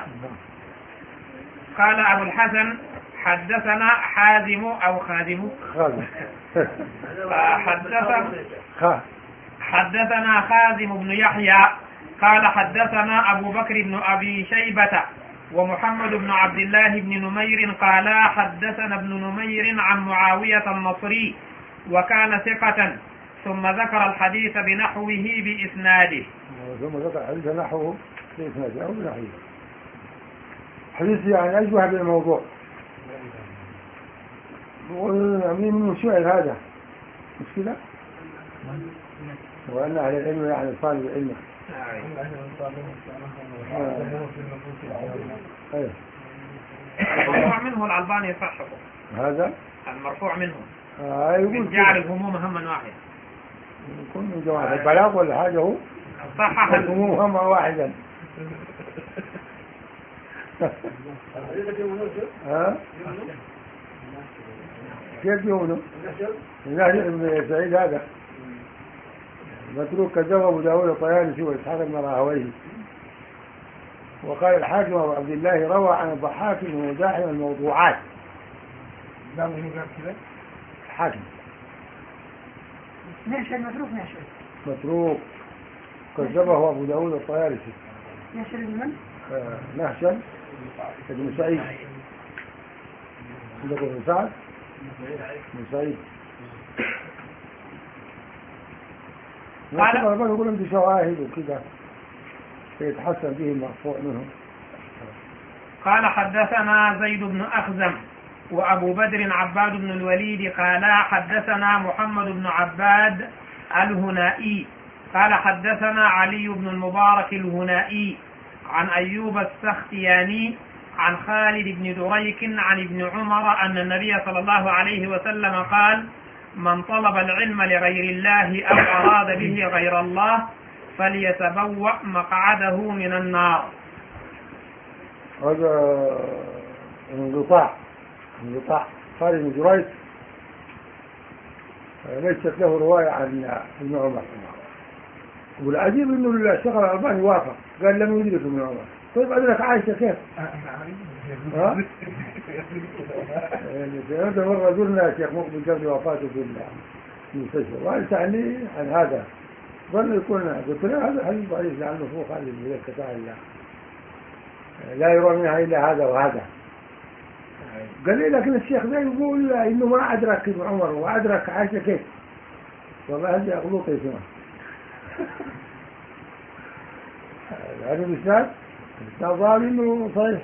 قال أبو الحسن حدثنا حازم أو خازم حدثنا حدثنا خازم بن يحيى قال حدثنا أبو بكر بن أبي شيبة ومحمد بن عبد الله بن نمير قالا حدثنا ابن نمير عن معاوية النصري وكان ثقة، ثم ذكر الحديث بنحوه بإسناده. ثم ذكر الحديث نحوه بإسناده أو بنحوه. حديث يعني أشبه بالموضوع. من من شعر هذا مش كده؟ وأن أهل العلم يعني صالح العلم. المرفوع منه الألباني يصححه. هذا المرفوع منه آه يقول جعل الهموم هما واحدا. يكون من جماعة البلاغ ولا حاجة هو صحح الهموم هما واحدا. ها كيف يقولوا؟ النهي ابن سعيد هذا متروك كذب أبو داود الطيالسي وإسحاق بن راهويه. وقال الحاكم أبو عبد الله روى عن الضحاك المزاحم الموضوعات. نعم هنا قال كذا الحاكم نهشل متروك نهشل متروك كذبه أبو داود الطيالسي. نهشل بن من؟ آه نهشل بن سعيد. عندك بن سعد بن سعيد. قال ما يقولون بشواهد وكذا يتحسن به المرفوع منهم. قال حدثنا زيد بن أخزم وأبو بدر عباد بن الوليد قالا حدثنا محمد بن عباد الهنائي قال حدثنا علي بن المبارك الهنائي عن أيوب السختياني عن خالد بن دريك عن ابن عمر أن النبي صلى الله عليه وسلم قال من طلب العلم لغير الله أو أراد به غير الله فليتبوأ مقعده من النار. هذا انقطاع انقطاع خالد بن دريك ليست له رواية عن ابن عمر. والعجيب انه الشيخ الألباني وافق قال لم يدرك ابن عمر. طيب أدرك عائشة كيف؟ ها؟ يعني مرة زرنا الشيخ مقبل قبل وفاته في المستشفى وقال سألني عن هذا ظن يكون قلت له هذا حديث ضعيف لأنه فوق خالد بن دريك كتاب الله لا يرى منها إلا هذا وهذا. قال لي لكن الشيخ ذا يقول إنه ما أدرك ابن عمر وأدرك عائشة كيف؟ والله هذه أغلوطة يسمى. هذا الإسناد الإسناد ظاهر إنه صحيح.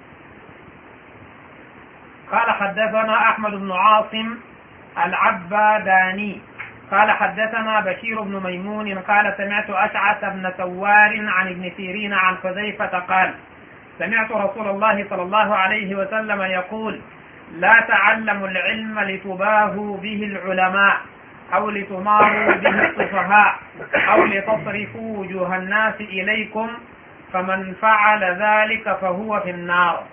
قال حدثنا أحمد بن عاصم العباداني قال حدثنا بشير بن ميمون قال سمعت أشعث بن سوار عن ابن سيرين عن حذيفة قال سمعت رسول الله صلى الله عليه وسلم يقول لا تعلموا العلم لتباهوا به العلماء أو لتماروا به السفهاء أو لتصرفوا وجوه الناس إليكم فمن فعل ذلك فهو في النار.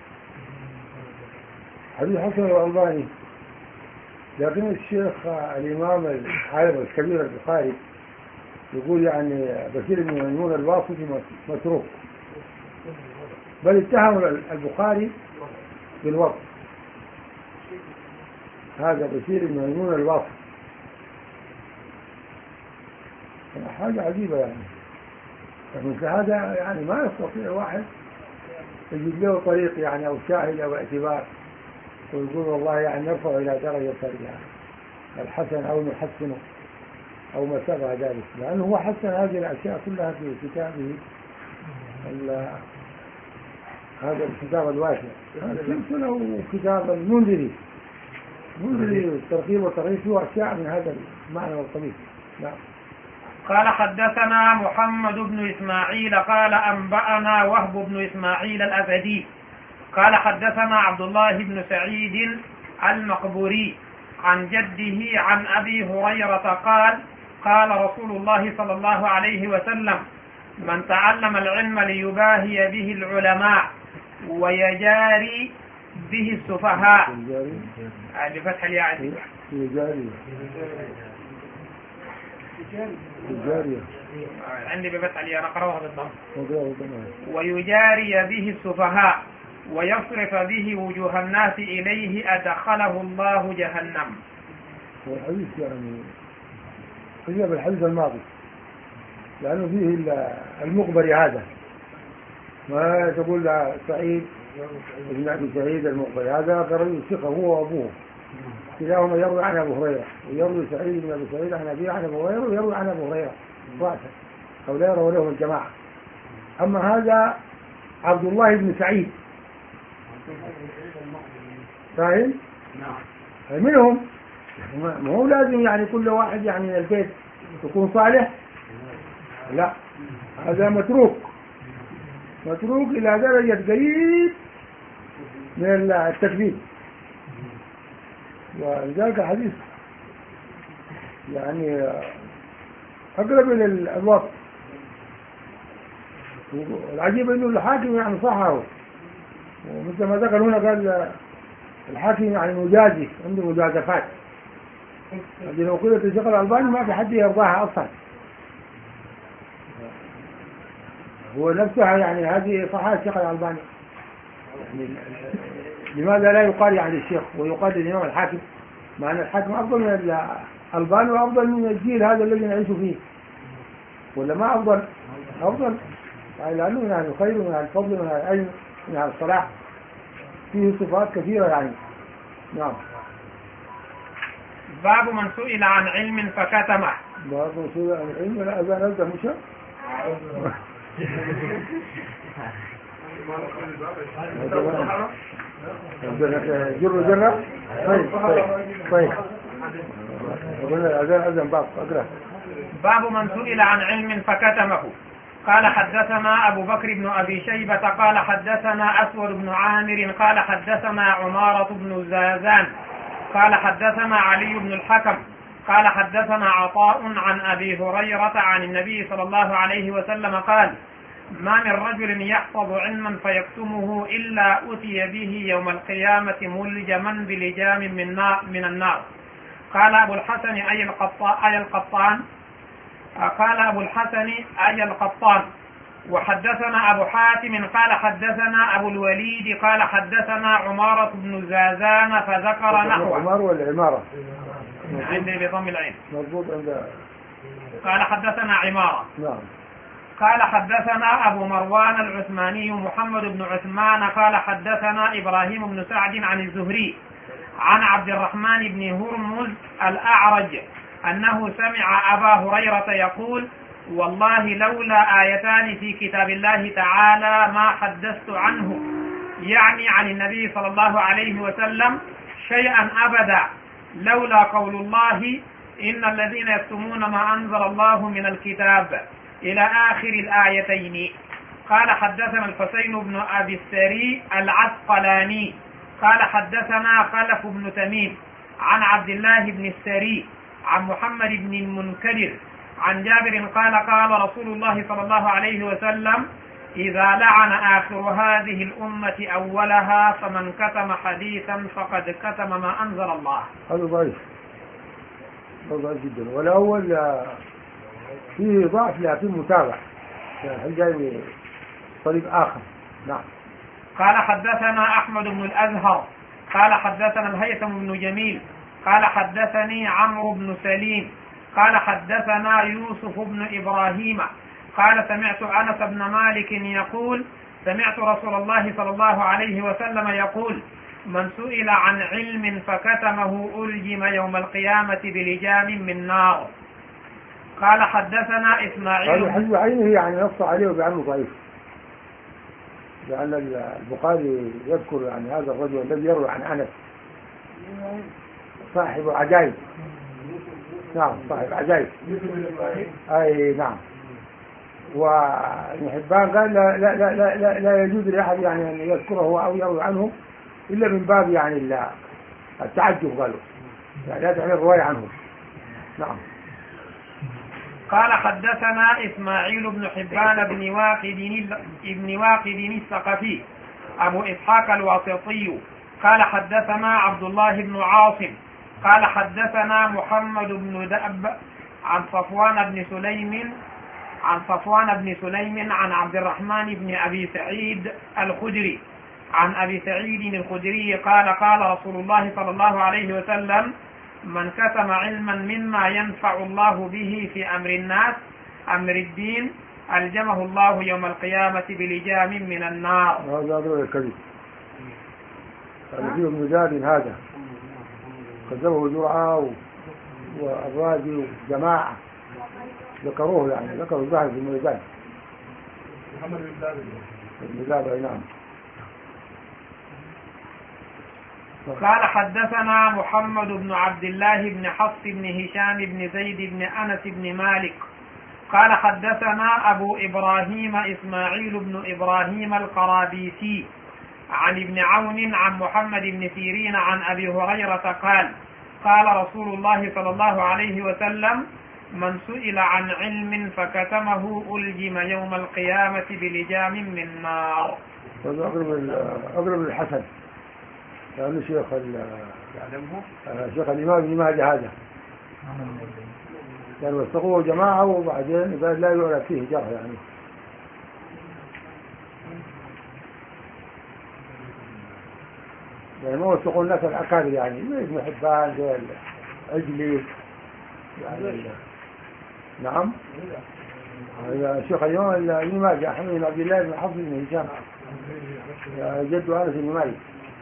حديث حسن الألباني لكن الشيخ الإمام العالم الكبير البخاري يقول يعني بشير بن ميمون الواسطي متروك بل اتهم البخاري بالوصف. هذا بشير بن ميمون الواسطي حاجة عجيبة يعني مثل هذا يعني ما يستطيع واحد يجيب له طريق يعني أو شاهد أو اعتبار ويقول والله يعني نرفع إلى درجة يعني الحسن أو نحسنه أو ما شابه ذلك لأنه هو حسن هذه الأشياء كلها في كتابه هذا الكتاب الواسع له كتاب المنذري منذري الترغيب والترهيب فيه أشياء من هذا المعنى والقبيل. نعم. قال حدثنا محمد بن إسماعيل قال أنبأنا وهب بن إسماعيل الأسدي قال حدثنا عبد الله بن سعيد المقبوري عن جده عن أبي هريرة قال قال رسول الله صلى الله عليه وسلم من تعلم العلم ليباهي به العلماء ويجاري به السفهاء بفتح الياء يجاري عندي بفتح الياء نقرأها بالضبط ويجاري به السفهاء ويصرف به وجوه الناس إليه أدخله الله جهنم. والحديث يعني خلينا بالحديث الماضي لأنه فيه المقبري هذا ما تقول سعيد ابن أبي سعيد المقبري هذا كرجل ثقة هو وأبوه كلاهما يروي عن أبو هريرة ويروي سعيد بن أبي سعيد عن أبيه عن أبو هريرة ويروي عن أبو هريرة رأسا أو لا يروي لهم الجماعة. أما هذا عبد الله بن سعيد فاهم؟ نعم. منهم ما هو لازم يعني كل واحد يعني من البيت يكون صالح لا هذا متروك متروك إلى درجة قريب من التكذيب. ولذلك الحديث يعني أقرب إلى الوصف. العجيب إنه الحاكم يعني صحه ومثل ما ذكر هنا قال الحاكم يعني مجازف عنده مجازفات هذه لو قلت الشيخ الألباني ما في حد يرضاها أصلا هو نفسها يعني هذه صحة الشيخ الألباني يعني لماذا لا يقال يعني الشيخ ويقال للإمام الحاكم مع أن الحاكم أفضل من الألباني وأفضل من الجيل هذا الذي نعيش فيه ولا ما أفضل أفضل لأنه من أهل الخير ومن أهل الفضل ومن أهل العلم ومن أهل الصلاح فيه صفات كثيرة يعني. نعم. باب من سئل عن علم فكتمه. باب من سئل عن علم لا أذان أبدا مشى جر جرة. طيب طيب طيب. قلنا أذان أذان باب أقرأ. باب من سئل عن علم فكتمه. قال حدثنا أبو بكر بن أبي شيبة قال حدثنا أسود بن عامر قال حدثنا عمارة بن زازان قال حدثنا علي بن الحكم قال حدثنا عطاء عن أبي هريرة عن النبي صلى الله عليه وسلم قال: ما من رجل يحفظ علما فيكتمه إلا أتي به يوم القيامة ملجما بلجام من, من النار. قال أبو الحسن أي القطان, أي القطان قال أبو الحسن أي القطان. وحدثنا أبو حاتم قال حدثنا أبو الوليد قال حدثنا عمارة بن زازان فذكر نحوه. عمار ولا عمارة؟ عندي بضم العين. مضبوط عند. قال حدثنا عمارة. نعم. قال حدثنا أبو مروان العثماني محمد بن عثمان قال حدثنا إبراهيم بن سعد عن الزهري عن عبد الرحمن بن هرمز الأعرج أنه سمع أبا هريرة يقول: والله لولا آيتان في كتاب الله تعالى ما حدثت عنه، يعني عن النبي صلى الله عليه وسلم، شيئا أبدا، لولا قول الله: إن الذين يكتمون ما أنزل الله من الكتاب إلى آخر الآيتين. قال حدثنا الحسين بن أبي السري العسقلاني قال حدثنا خلف بن تميم عن عبد الله بن السري عن محمد بن المنكدر عن جابر قال: قال رسول الله صلى الله عليه وسلم: إذا لعن آخر هذه الأمة أولها فمن كتم حديثا فقد كتم ما أنزل الله. هذا ضعيف، هذا ضعيف جدا. والأول فيه ضعف لكن متابع، يعني جاي طريق آخر. نعم. قال حدثنا أحمد بن الأزهر قال حدثنا الهيثم بن جميل قال حدثني عمرو بن سليم قال حدثنا يوسف بن إبراهيم قال سمعت أنس بن مالك يقول: سمعت رسول الله صلى الله عليه وسلم يقول: من سئل عن علم فكتمه ألجم يوم القيامة بلجام من نار. قال حدثنا إسماعيل. هذا حزب عينه يعني نص عليه وبعنه ضعيف، لأن البخاري يذكر يعني هذا الرجل الذي يروي عن أنس صاحب عجائب. نعم، صاحب عجائب. أي نعم. وابن حبان قال لا لا لا لا, لا, لا يجوز لأحد يعني أن يذكره أو يروي عنه إلا من باب يعني التعجب، قالوا يعني لا تحمل الرواية عنه. نعم. قال حدثنا إسماعيل بن حبان بن واقد ابن واقد الثقفي أبو إسحاق الواسطي قال حدثنا عبد الله بن عاصم قال حدثنا محمد بن دأب عن صفوان بن سليم عن صفوان بن سليم عن عبد الرحمن بن أبي سعيد الخدري عن أبي سعيد الخدري قال: قال رسول الله صلى الله عليه وسلم: من كتم علما مما ينفع الله به في أمر الناس أمر الدين ألجمه الله يوم القيامة بلجام من النار. هذا هذا الكذب. فيه ابن زاد هذا كذبه جرعة والرازي وجماعة ذكروه، يعني ذكروا الظاهر في الميزان. محمد بن زاد بن زاد. نعم. قال حدثنا محمد بن عبد الله بن حفص بن هشام بن زيد بن أنس بن مالك قال حدثنا أبو إبراهيم إسماعيل بن إبراهيم القرابيسي عن ابن عون عن محمد بن سيرين عن أبي هريرة قال: قال رسول الله صلى الله عليه وسلم: من سئل عن علم فكتمه ألجم يوم القيامة بلجام من نار. هذا أقرب الحسن، يعني شيخ شيخ الإمام ابن ماجه هذا كان وثقوه جماعة وبعدين لا يعرف فيه جرح يعني. يعني ما وثقوا الناس الأكابر يعني ابن حبان زي العجلي يعني. نعم. الشيخ اليوم ابن ماجه أحمد بن عبد الله بن حفص بن هشام جد أنس بن مالك.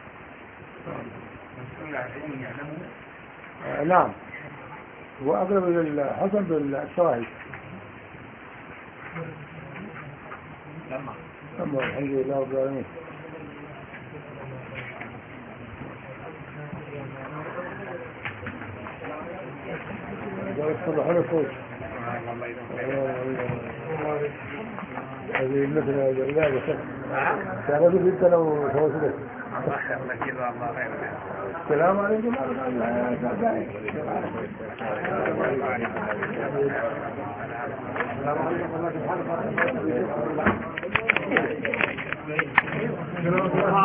آه نعم. وأقرب إلى الحسن بالشواهد. الحمد لله رب العالمين. صباح الخير. هذه مثل العلاج تعرف انت لو توصلت. السلام عليكم. السلام عليكم.